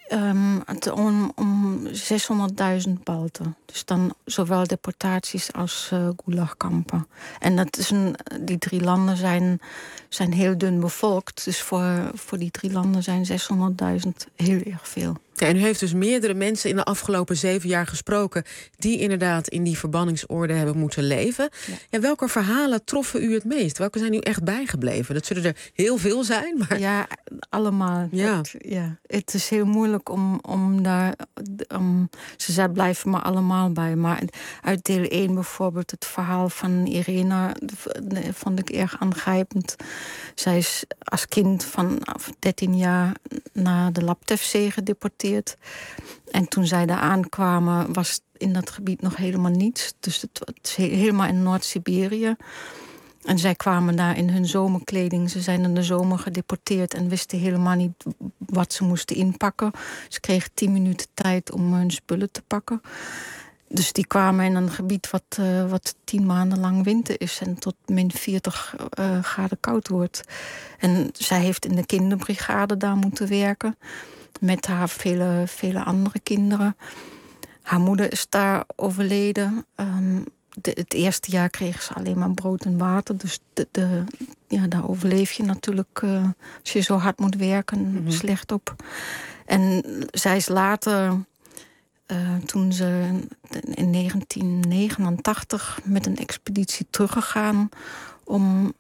Om 600.000 Balten. Dus dan zowel deportaties als gulagkampen. En die 3 landen zijn heel dun bevolkt. Dus voor die 3 landen zijn 600.000 heel erg veel. Ja, en u heeft dus meerdere mensen in de afgelopen 7 jaar gesproken die inderdaad in die verbanningsorde hebben moeten leven. Ja, welke verhalen troffen u het meest? Welke zijn u echt bijgebleven? Dat zullen er heel veel zijn. Maar... Ja, allemaal. Ja. Het is heel moeilijk om daar... ze zei, blijven maar allemaal bij. Maar uit deel 1 bijvoorbeeld het verhaal van Irena vond ik erg aangrijpend. Zij is als kind van 13 jaar naar de Laptevzee gedeporteerd. En toen zij daar aankwamen was in dat gebied nog helemaal niets. Dus het is helemaal in Noord-Siberië. En zij kwamen daar in hun zomerkleding. Ze zijn in de zomer gedeporteerd en wisten helemaal niet wat ze moesten inpakken. Ze kregen 10 minuten tijd om hun spullen te pakken. Dus die kwamen in een gebied wat 10 maanden lang winter is en tot min 40 graden koud wordt. En zij heeft in de kinderbrigade daar moeten werken. Met haar vele andere kinderen. Haar moeder is daar overleden. Het eerste jaar kreeg ze alleen maar brood en water. Dus daar overleef je natuurlijk als je zo hard moet werken, slecht op. En zij is later toen ze in 1989 met een expeditie teruggegaan om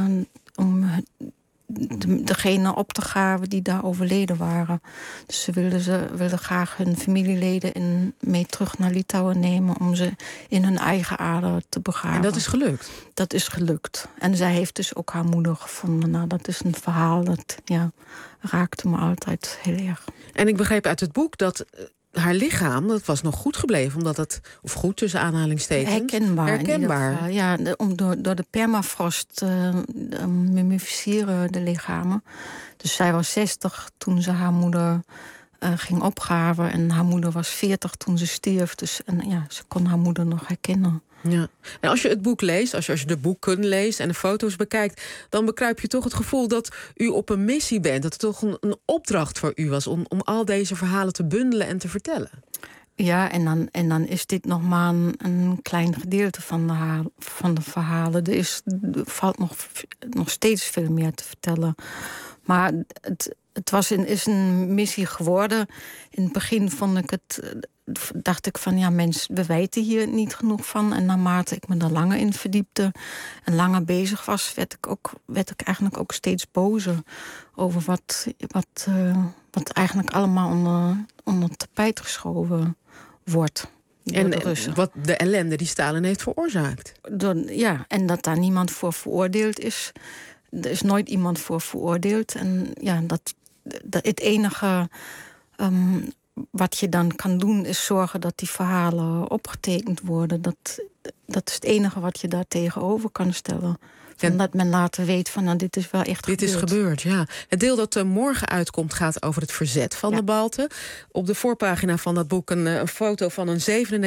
degene op te graven die daar overleden waren. Dus ze wilden graag hun familieleden mee terug naar Litouwen nemen om ze in hun eigen aarde te begraven. En dat is gelukt? Dat is gelukt. En zij heeft dus ook haar moeder gevonden. Nou, dat is een verhaal dat raakte me altijd heel erg. En ik begreep uit het boek dat haar lichaam, dat was nog goed gebleven, omdat het, of goed tussen aanhalingstekens, herkenbaar. Ja, door de permafrost mummificeren de lichamen. Dus zij was 60 toen ze haar moeder ging opgraven. En haar moeder was 40 toen ze stierf. Dus ze kon haar moeder nog herkennen. Ja. En als je het boek leest, als je de boeken leest en de foto's bekijkt, dan bekruip je toch het gevoel dat u op een missie bent. Dat het toch een opdracht voor u was om al deze verhalen te bundelen en te vertellen. Ja, en dan is dit nog maar een klein gedeelte van de verhalen. Er valt nog steeds veel meer te vertellen. Maar het is een missie geworden. In het begin dacht ik van we weten hier niet genoeg van. En naarmate ik me er langer in verdiepte en langer bezig was, werd ik eigenlijk ook steeds bozer over wat eigenlijk allemaal onder het tapijt geschoven wordt. En wat de ellende die Stalin heeft veroorzaakt. En dat daar niemand voor veroordeeld is. Er is nooit iemand voor veroordeeld. En het enige wat je dan kan doen is zorgen dat die verhalen opgetekend worden. Dat is het enige wat je daar tegenover kan stellen. Dat men later weet van dit is wel echt gebeurd. Dit is gebeurd, ja. Het deel dat morgen uitkomt gaat over het verzet van de Balten. Op de voorpagina van dat boek een foto van een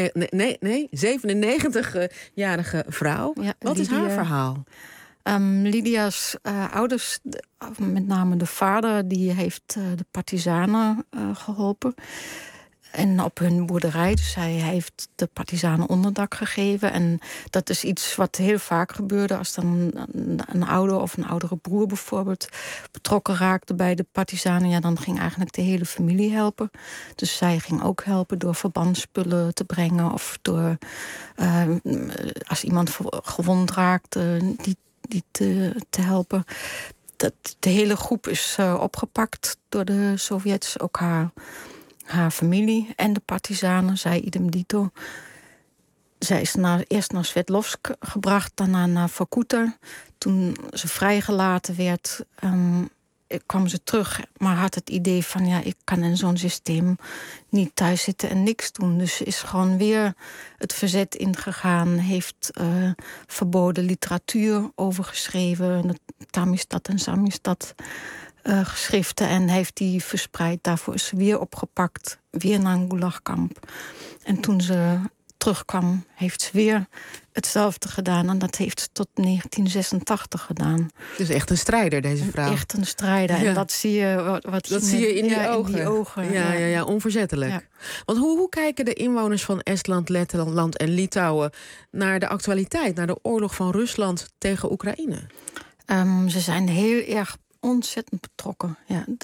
97-jarige vrouw. Ja, wat is haar verhaal? Lydia's ouders, met name de vader, die heeft de partizanen geholpen. En op hun boerderij, dus hij heeft de partizanen onderdak gegeven. En dat is iets wat heel vaak gebeurde. Als dan een ouder of een oudere broer bijvoorbeeld betrokken raakte bij de partizanen, dan ging eigenlijk de hele familie helpen. Dus zij ging ook helpen door verbandsspullen te brengen of door als iemand gewond raakte, die te helpen. De hele groep is opgepakt door de Sovjets, ook haar familie en de partizanen, zij idem dito. Zij is eerst naar Sverdlovsk gebracht, daarna naar Vorkuta. Toen ze vrijgelaten werd, kwam ze terug, maar had het idee van ik kan in zo'n systeem niet thuis zitten en niks doen. Dus ze is gewoon weer het verzet ingegaan, heeft verboden literatuur overgeschreven, de Tamistat en Samistat geschriften, en heeft die verspreid. Daarvoor is ze weer opgepakt, weer naar een gulagkamp. En toen ze terugkwam, heeft ze weer hetzelfde gedaan. En dat heeft ze tot 1986 gedaan. Dus echt een strijder, deze vrouw. Echt een strijder. Ja. En dat zie je, dat zie je in die ogen. Ja, onverzettelijk. Ja. Want hoe kijken de inwoners van Estland, Letland en Litouwen naar de actualiteit, naar de oorlog van Rusland tegen Oekraïne? Ze zijn heel erg ontzettend betrokken.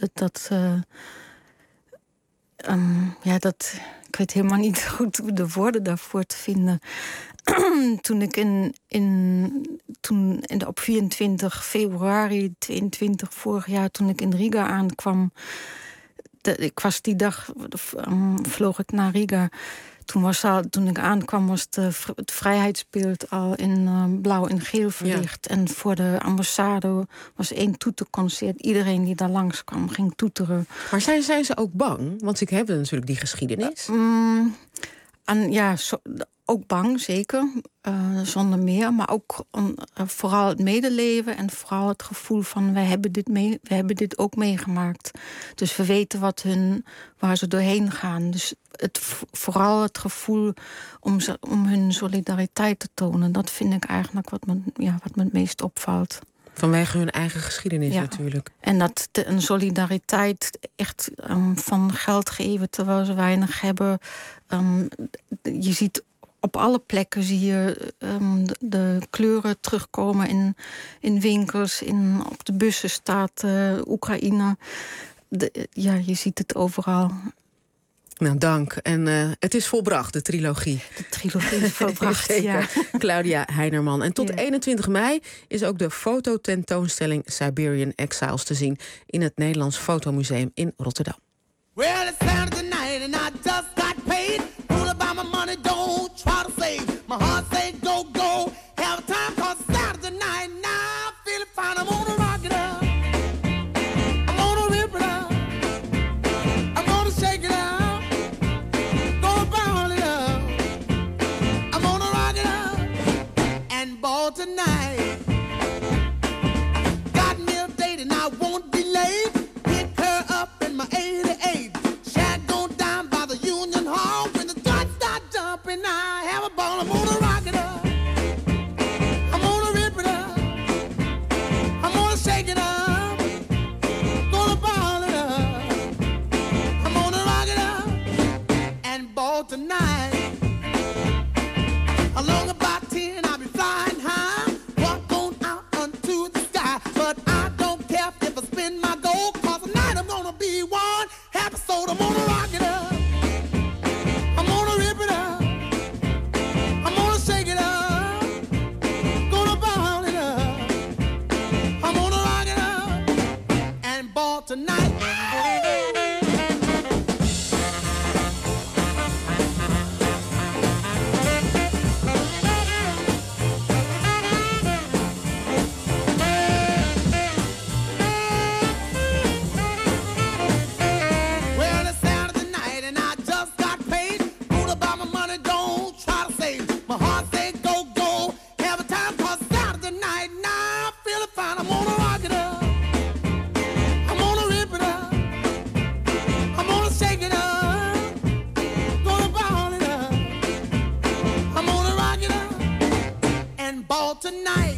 Ik weet helemaal niet goed de woorden daarvoor te vinden. Toen ik op 24 februari 22 vorig jaar, toen ik in Riga aankwam, ik was die dag, vloog ik naar Riga. Toen ik aankwam was het vrijheidsbeeld al in blauw en geel verlicht. Ja. En voor de ambassade was 1 toeterconcert. Iedereen die daar langskwam ging toeteren. Maar zijn ze ook bang? Want ik heb natuurlijk die geschiedenis. Ook bang, zeker. Zonder meer. Maar ook vooral het medeleven en vooral het gevoel van we hebben dit ook meegemaakt. Dus we weten waar ze doorheen gaan. Dus vooral het gevoel om hun solidariteit te tonen. Dat vind ik eigenlijk wat me het meest opvalt. Vanwege hun eigen geschiedenis natuurlijk. En dat een solidariteit echt van geld geven terwijl ze weinig hebben. Je ziet op alle plekken zie je de kleuren terugkomen in winkels. Op de bussen staat Oekraïne. Je ziet het overal. Nou, dank. En het is volbracht, de trilogie. De trilogie is volbracht, ja. Claudia Heinerman. En tot 21 mei is ook de fototentoonstelling Siberian Exiles te zien in het Nederlands Fotomuseum in Rotterdam. Well, it's Saturday night and I just got paid. All about my money, don't try to save. My heart say go, go. Have a time cause Saturday night. Now I feel it fine. I'm gonna rock it up. I'm gonna rip it up. I'm gonna shake it up. Gonna ball it up. I'm gonna rock it up and ball tonight. Got me a date and I won't be late. Pick her up in my 88. Shag gon' down by the Union Hall. When the guns start jumping, I have a ball. I'm gonna rock it up. I'm gonna rip it up. I'm gonna shake it up. Gonna ball it up. I'm gonna rock it up and ball tonight. Along about 10, I'll be flying high. Walk on out onto the sky. But I don't care if I spin my gold. Cause tonight I'm gonna be one happy soul. I'm gonna rock it up. I'm gonna rip it up. I'm gonna shake it up. Gonna ball it up. I'm gonna rock it up and ball tonight. Well, it's Saturday night and I just got paid. All about my money, don't try to save. My heart say go, go. Have a time cause Saturday night. Now I feel it fine. I'm gonna rock it up. I'm gonna rip it up. I'm gonna shake it up. Gonna ball it up. I'm gonna rock it up and ball tonight.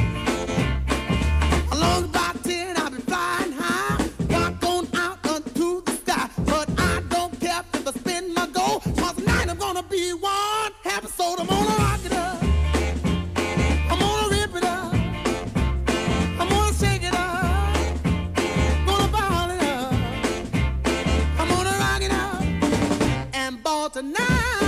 Along about 10, I'll be flying high. Walk on out onto the sky. But I don't care if I spin my gold. Cause tonight I'm gonna be one happy soul. I'm gonna rock it up. I'm gonna rip it up. I'm gonna shake it up. Gonna ball it up. I'm gonna rock it up and ball tonight.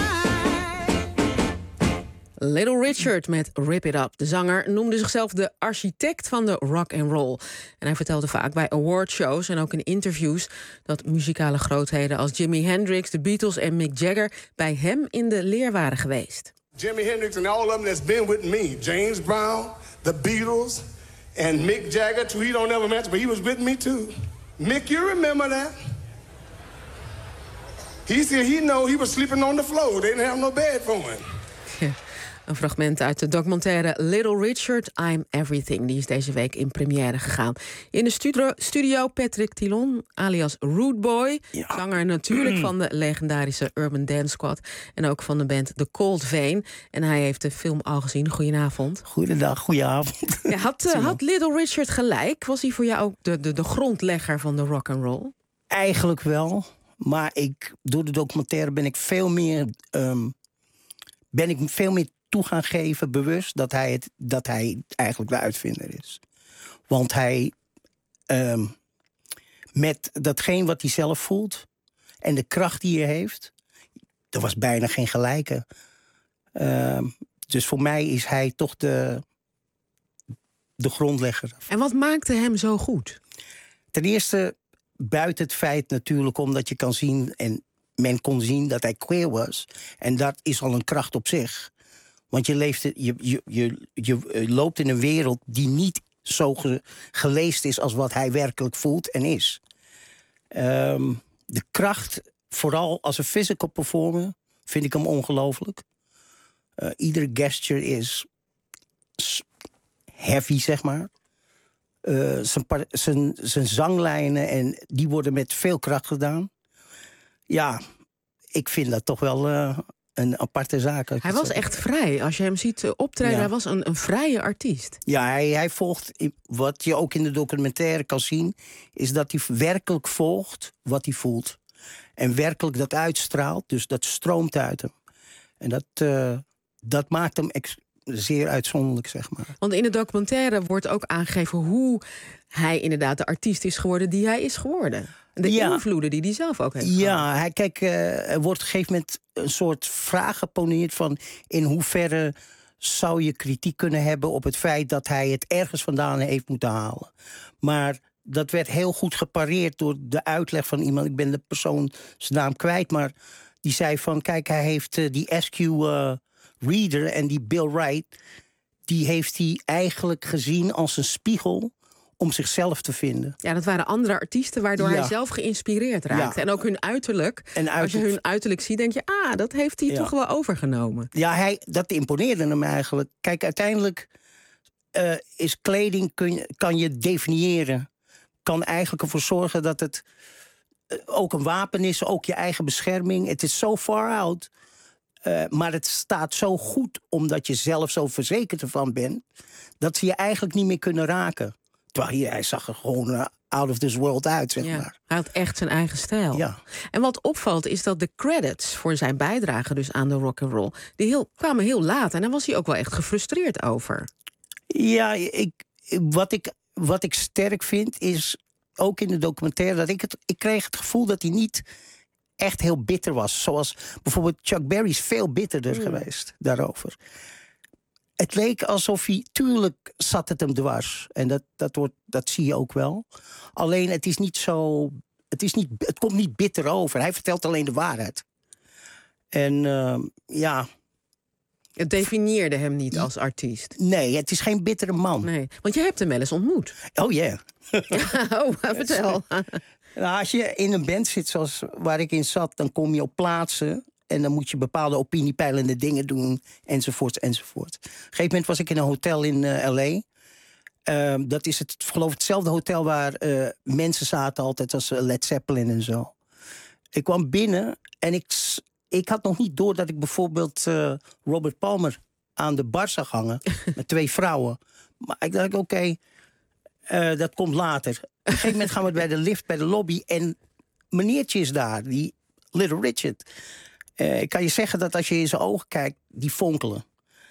Little Richard met Rip It Up. De zanger noemde zichzelf de architect van de rock and roll. En hij vertelde vaak bij awardshows en ook in interviews dat muzikale grootheden als Jimi Hendrix, de Beatles en Mick Jagger bij hem in de leer waren geweest. Jimi Hendrix and all of them that's been with me. James Brown, the Beatles, and Mick Jagger too. He don't ever mention, but he was with me too. Mick, you remember that? He said he was sleeping on the floor. They didn't have no bed for him. Een fragment uit de documentaire Little Richard, I'm Everything. Die is deze week in première gegaan. In de studio Patrick Tillon, alias Rude Boy. Ja. Zanger natuurlijk van de legendarische Urban Dance Squad. En ook van de band The Cold Vein. En hij heeft de film al gezien. Goedenavond. Goedendag, goedenavond. Ja, had Little Richard gelijk? Was hij voor jou ook de grondlegger van de rock and roll? Eigenlijk wel. Maar door de documentaire ben ik veel meer toe gaan geven, bewust, dat hij eigenlijk de uitvinder is. Want hij, met datgene wat hij zelf voelt en de kracht die hij heeft, er was bijna geen gelijke. Dus voor mij is hij toch de grondlegger. En wat maakte hem zo goed? Ten eerste, buiten het feit natuurlijk, omdat je kan zien en men kon zien dat hij queer was. En dat is al een kracht op zich. Want je loopt in een wereld die niet zo geleefd is als wat hij werkelijk voelt en is. De kracht, vooral als een physical performer, vind ik hem ongelooflijk. Iedere gesture is heavy, zeg maar. Zijn zanglijnen, en die worden met veel kracht gedaan. Ja, ik vind dat toch wel een aparte zaak. Hij was echt vrij. Als je hem ziet optreden, hij was een vrije artiest. Ja, hij volgt, wat je ook in de documentaire kan zien, is dat hij werkelijk volgt wat hij voelt. En werkelijk dat uitstraalt, dus dat stroomt uit hem. En dat maakt hem zeer uitzonderlijk, zeg maar. Want in de documentaire wordt ook aangegeven hoe hij inderdaad de artiest is geworden die hij is geworden. De invloeden die hij zelf ook heeft gehad. Ja, er wordt op een gegeven moment een soort vraag geponeerd van in hoeverre zou je kritiek kunnen hebben op het feit dat hij het ergens vandaan heeft moeten halen. Maar dat werd heel goed gepareerd door de uitleg van iemand. Ik ben de persoon zijn naam kwijt, maar die zei van kijk, hij heeft die SQ Reader en die Bill Wright, die heeft hij eigenlijk gezien als een spiegel om zichzelf te vinden. Ja, dat waren andere artiesten waardoor hij zelf geïnspireerd raakte. Ja. En ook hun uiterlijk. Als je hun uiterlijk ziet, denk je, dat heeft hij toch wel overgenomen. Ja, dat imponeerde hem eigenlijk. Kijk, uiteindelijk is kleding, kan je definiëren. Kan eigenlijk ervoor zorgen dat het ook een wapen is, ook je eigen bescherming. Het is so far out. Maar het staat zo goed, omdat je zelf zo verzekerd ervan bent, dat ze je eigenlijk niet meer kunnen raken. Terwijl hij zag er gewoon out of this world uit, zeg maar. Hij had echt zijn eigen stijl. Ja. En wat opvalt is dat de credits voor zijn bijdrage dus aan de rock'n'roll, die kwamen heel laat. En daar was hij ook wel echt gefrustreerd over. Ja, wat ik sterk vind is, ook in de documentaire, dat ik kreeg het gevoel dat hij niet echt heel bitter was. Zoals bijvoorbeeld Chuck Berry is veel bitterder geweest daarover. Het leek alsof hij, tuurlijk zat het hem dwars. En dat zie je ook wel. Alleen het is niet zo, het komt niet bitter over. Hij vertelt alleen de waarheid. En het definieerde hem niet als artiest. Nee, het is geen bittere man. Nee, want je hebt hem wel eens ontmoet. Oh ja. Vertel. Nou, als je in een band zit zoals waar ik in zat, dan kom je op plaatsen en dan moet je bepaalde opiniepeilende dingen doen, enzovoort, enzovoort. Op een gegeven moment was ik in een hotel in L.A. Dat is geloof ik hetzelfde hotel waar mensen zaten altijd als Led Zeppelin en zo. Ik kwam binnen en ik had nog niet door dat ik bijvoorbeeld Robert Palmer aan de bar zag hangen met 2 vrouwen. Maar ik dacht, oké, dat komt later. Op een gegeven moment gaan we bij de lift, bij de lobby, en meneertje is daar, die Little Richard. Ik kan je zeggen dat als je in zijn ogen kijkt, die fonkelen.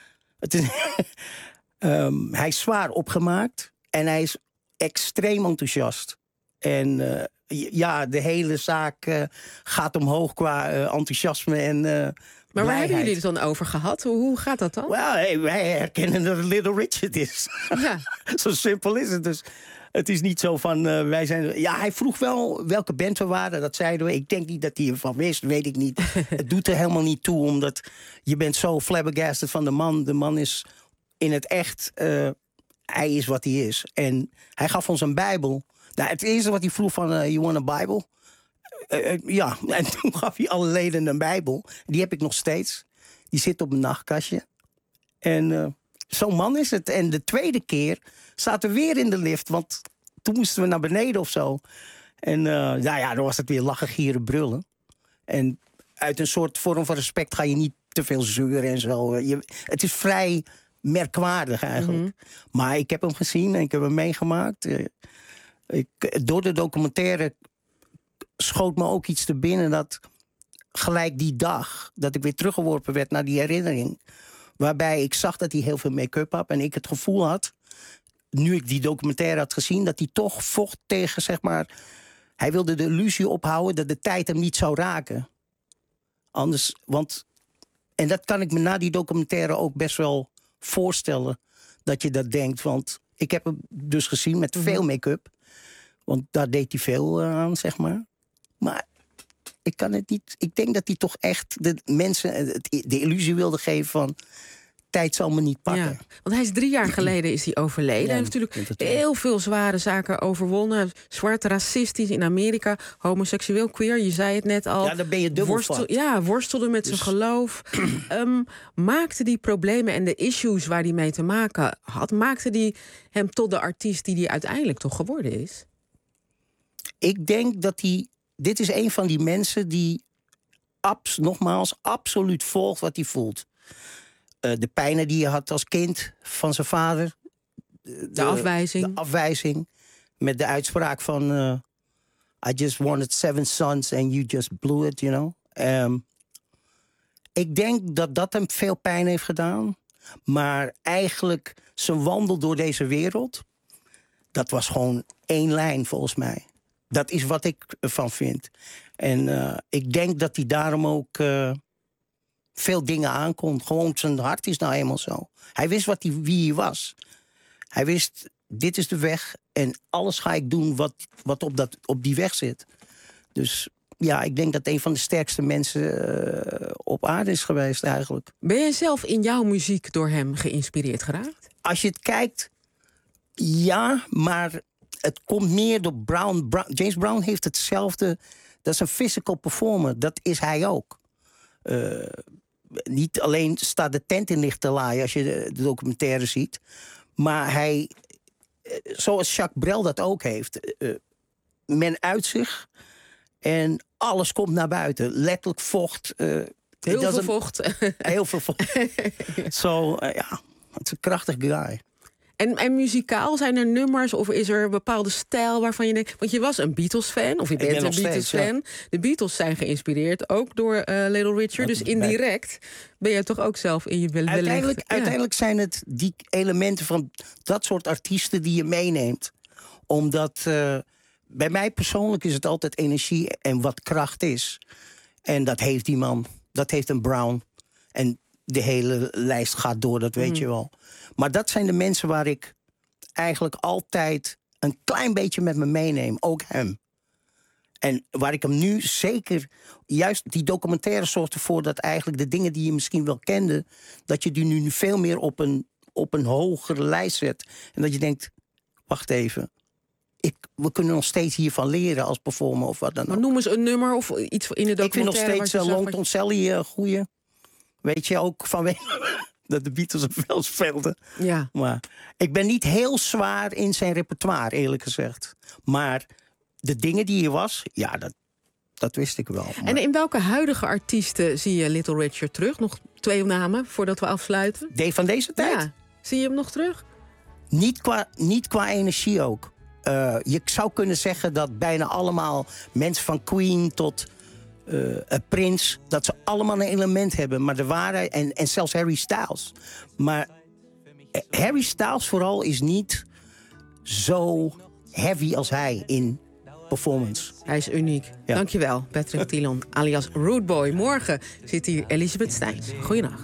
Hij is zwaar opgemaakt en hij is extreem enthousiast. En de hele zaak gaat omhoog qua enthousiasme en maar waar hebben jullie het dan over gehad? Hoe gaat dat dan? Wij herkennen dat het Little Richard is. Ja. Zo simpel is het. Dus het is niet zo van, wij zijn... Ja, hij vroeg wel welke band we waren, dat zeiden we. Ik denk niet dat hij ervan wist, weet ik niet. Het doet er helemaal niet toe, omdat je bent zo flabbergasted van de man. De man is in het echt, hij is wat hij is. En hij gaf ons een Bijbel. Nou, het eerste wat hij vroeg van, you want a Bible? Ja, en toen gaf hij alle leden een Bijbel. Die heb ik nog steeds. Die zit op mijn nachtkastje. En zo'n man is het. En de tweede keer zaten we weer in de lift. Want toen moesten we naar beneden of zo. En dan was het weer lachen, gieren, brullen. En uit een soort vorm van respect ga je niet te veel zeuren en zo. Het is vrij merkwaardig eigenlijk. Mm-hmm. Maar ik heb hem gezien en ik heb hem meegemaakt. Door de documentaire schoot me ook iets te binnen dat gelijk die dag dat ik weer teruggeworpen werd naar die herinnering, waarbij ik zag dat hij heel veel make-up had en ik het gevoel had, nu ik die documentaire had gezien, dat hij toch vocht tegen, zeg maar, hij wilde de illusie ophouden dat de tijd hem niet zou raken. Anders, en dat kan ik me na die documentaire ook best wel voorstellen, dat je dat denkt, want ik heb hem dus gezien met veel make-up, want daar deed hij veel aan, zeg maar. Maar ik kan het niet. Ik denk dat hij toch echt de mensen de illusie wilde geven van tijd zal me niet pakken. Ja, want hij is 3 jaar geleden is hij overleden. Hij heeft natuurlijk heel veel zware zaken overwonnen. Zwart, racistisch in Amerika, homoseksueel, queer. Je zei het net al. Ja, dan ben je dubbel worstelde met zijn geloof. Maakte die problemen en de issues waar hij mee te maken had, maakte die hem tot de artiest die hij uiteindelijk toch geworden is? Ik denk dat dit is een van die mensen die nogmaals absoluut volgt wat hij voelt. De pijnen die hij had als kind van zijn vader. De afwijzing. Met de uitspraak van I just wanted 7 sons and you just blew it, you know. Ik denk dat hem veel pijn heeft gedaan. Maar eigenlijk zijn wandel door deze wereld, dat was gewoon 1 lijn volgens mij. Dat is wat ik ervan vind. En ik denk dat hij daarom ook veel dingen aankon. Gewoon zijn hart is nou eenmaal zo. Hij wist wie hij was. Hij wist, dit is de weg en alles ga ik doen wat op die weg zit. Dus ja, ik denk dat een van de sterkste mensen op aarde is geweest eigenlijk. Ben je zelf in jouw muziek door hem geïnspireerd geraakt? Als je het kijkt, ja, maar het komt meer door Brown. James Brown heeft hetzelfde. Dat is een physical performer. Dat is hij ook. Niet alleen staat de tent in licht te laaien als je de documentaire ziet. Maar hij, zoals Jacques Brel dat ook heeft. Men uit zich en alles komt naar buiten. Letterlijk vocht. Heel veel vocht. Heel veel vocht. Zo, ja, het is een krachtig guy. En muzikaal, zijn er nummers of is er een bepaalde stijl waarvan je denkt... Want je was een Beatles-fan, of je bent een Beatles-fan. Ja. De Beatles zijn geïnspireerd, ook door Little Richard. Dus indirect ben je toch ook zelf in je beleid. Uiteindelijk zijn het die elementen van dat soort artiesten die je meeneemt. Omdat bij mij persoonlijk is het altijd energie en wat kracht is. En dat heeft die man, dat heeft een Brown. En de hele lijst gaat door, dat weet je wel. Maar dat zijn de mensen waar ik eigenlijk altijd een klein beetje met me meeneem. Ook hem. En waar ik hem nu zeker... Juist die documentaire zorgt ervoor dat eigenlijk de dingen die je misschien wel kende... dat je die nu veel meer op een hogere lijst zet. En dat je denkt, wacht even. We kunnen nog steeds hiervan leren als performer of wat dan ook. Maar noem eens een nummer of iets in de documentaire. Ik vind nog steeds Longton Sally goeie. Weet je, ook vanwege dat de Beatles hem wel speelden. Ja. Maar ik ben niet heel zwaar in zijn repertoire, eerlijk gezegd. Maar de dingen die hij was, ja, dat wist ik wel. Maar... En in welke huidige artiesten zie je Little Richard terug? Nog 2 namen voordat we afsluiten. Van deze tijd? Ja. Zie je hem nog terug? Niet qua energie ook. Je zou kunnen zeggen dat bijna allemaal mensen van Queen tot... Prince, dat ze allemaal een element hebben. Maar er waren, en zelfs Harry Styles. Maar Harry Styles vooral is niet zo heavy als hij in performance. Hij is uniek. Ja. Dankjewel, Patrick Tillon, alias Rude Boy. Morgen zit hier Elisabeth Steins. Goeienacht.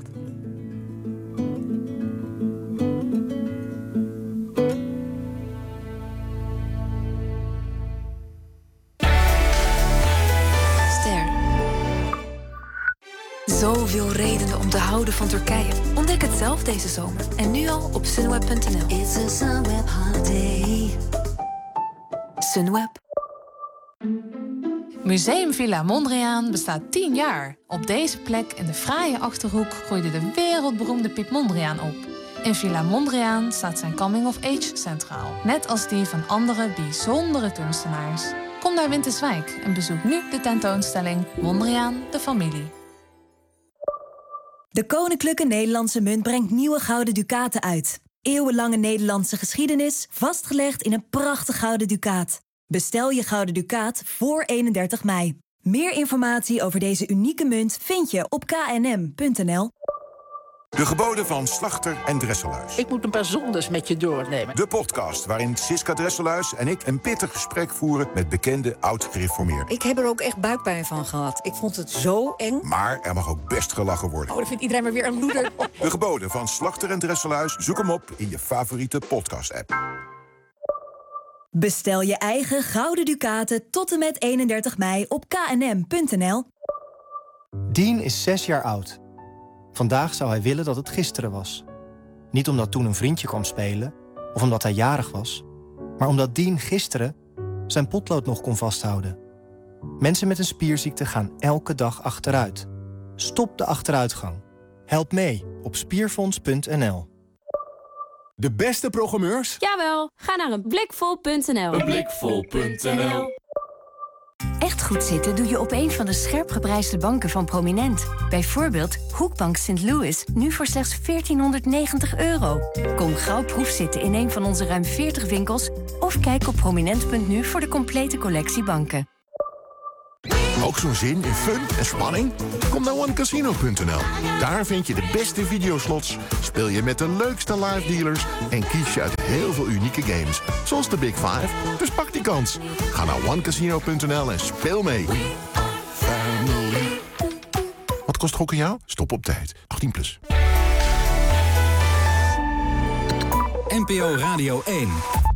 Zoveel redenen om te houden van Turkije. Ontdek het zelf deze zomer. En nu al op sunweb.nl. It's a Sunweb holiday. Sunweb. Museum Villa Mondriaan bestaat 10 jaar. Op deze plek in de fraaie Achterhoek groeide de wereldberoemde Piet Mondriaan op. In Villa Mondriaan staat zijn coming-of-age centraal. Net als die van andere bijzondere kunstenaars. Kom naar Winterswijk en bezoek nu de tentoonstelling Mondriaan, de familie. De Koninklijke Nederlandse Munt brengt nieuwe gouden ducaten uit. Eeuwenlange Nederlandse geschiedenis, vastgelegd in een prachtig gouden ducaat. Bestel je gouden ducaat voor 31 mei. Meer informatie over deze unieke munt vind je op knm.nl. De geboden van Slachter en Dresselhuis. Ik moet een paar zondes met je doornemen. De podcast waarin Siska Dresselhuis en ik een pittig gesprek voeren met bekende oud-gereformeerden. Ik heb er ook echt buikpijn van gehad. Ik vond het zo eng. Maar er mag ook best gelachen worden. Oh, dan vindt iedereen maar weer een loeder. De geboden van Slachter en Dresselhuis. Zoek hem op in je favoriete podcast-app. Bestel je eigen gouden ducaten tot en met 31 mei op knm.nl. Dean is 6 jaar oud. Vandaag zou hij willen dat het gisteren was. Niet omdat toen een vriendje kwam spelen, of omdat hij jarig was, maar omdat Dean gisteren zijn potlood nog kon vasthouden. Mensen met een spierziekte gaan elke dag achteruit. Stop de achteruitgang. Help mee op spierfonds.nl. De beste programmeurs? Jawel, ga naar eenblikvol.nl. Eenblikvol.nl. Echt goed zitten doe je op een van de scherp geprijsde banken van Prominent. Bijvoorbeeld Hoekbank St. Louis, nu voor slechts €1490. Kom gauw proefzitten in een van onze ruim 40 winkels... of kijk op prominent.nu voor de complete collectie banken. Ook zo'n zin in fun en spanning? Kom naar OneCasino.nl. Daar vind je de beste videoslots, speel je met de leukste live dealers en kies je uit heel veel unieke games. Zoals de Big Five. Dus pak die kans. Ga naar OneCasino.nl en speel mee. Wat kost gokken jou? Stop op tijd. 18+. NPO Radio 1.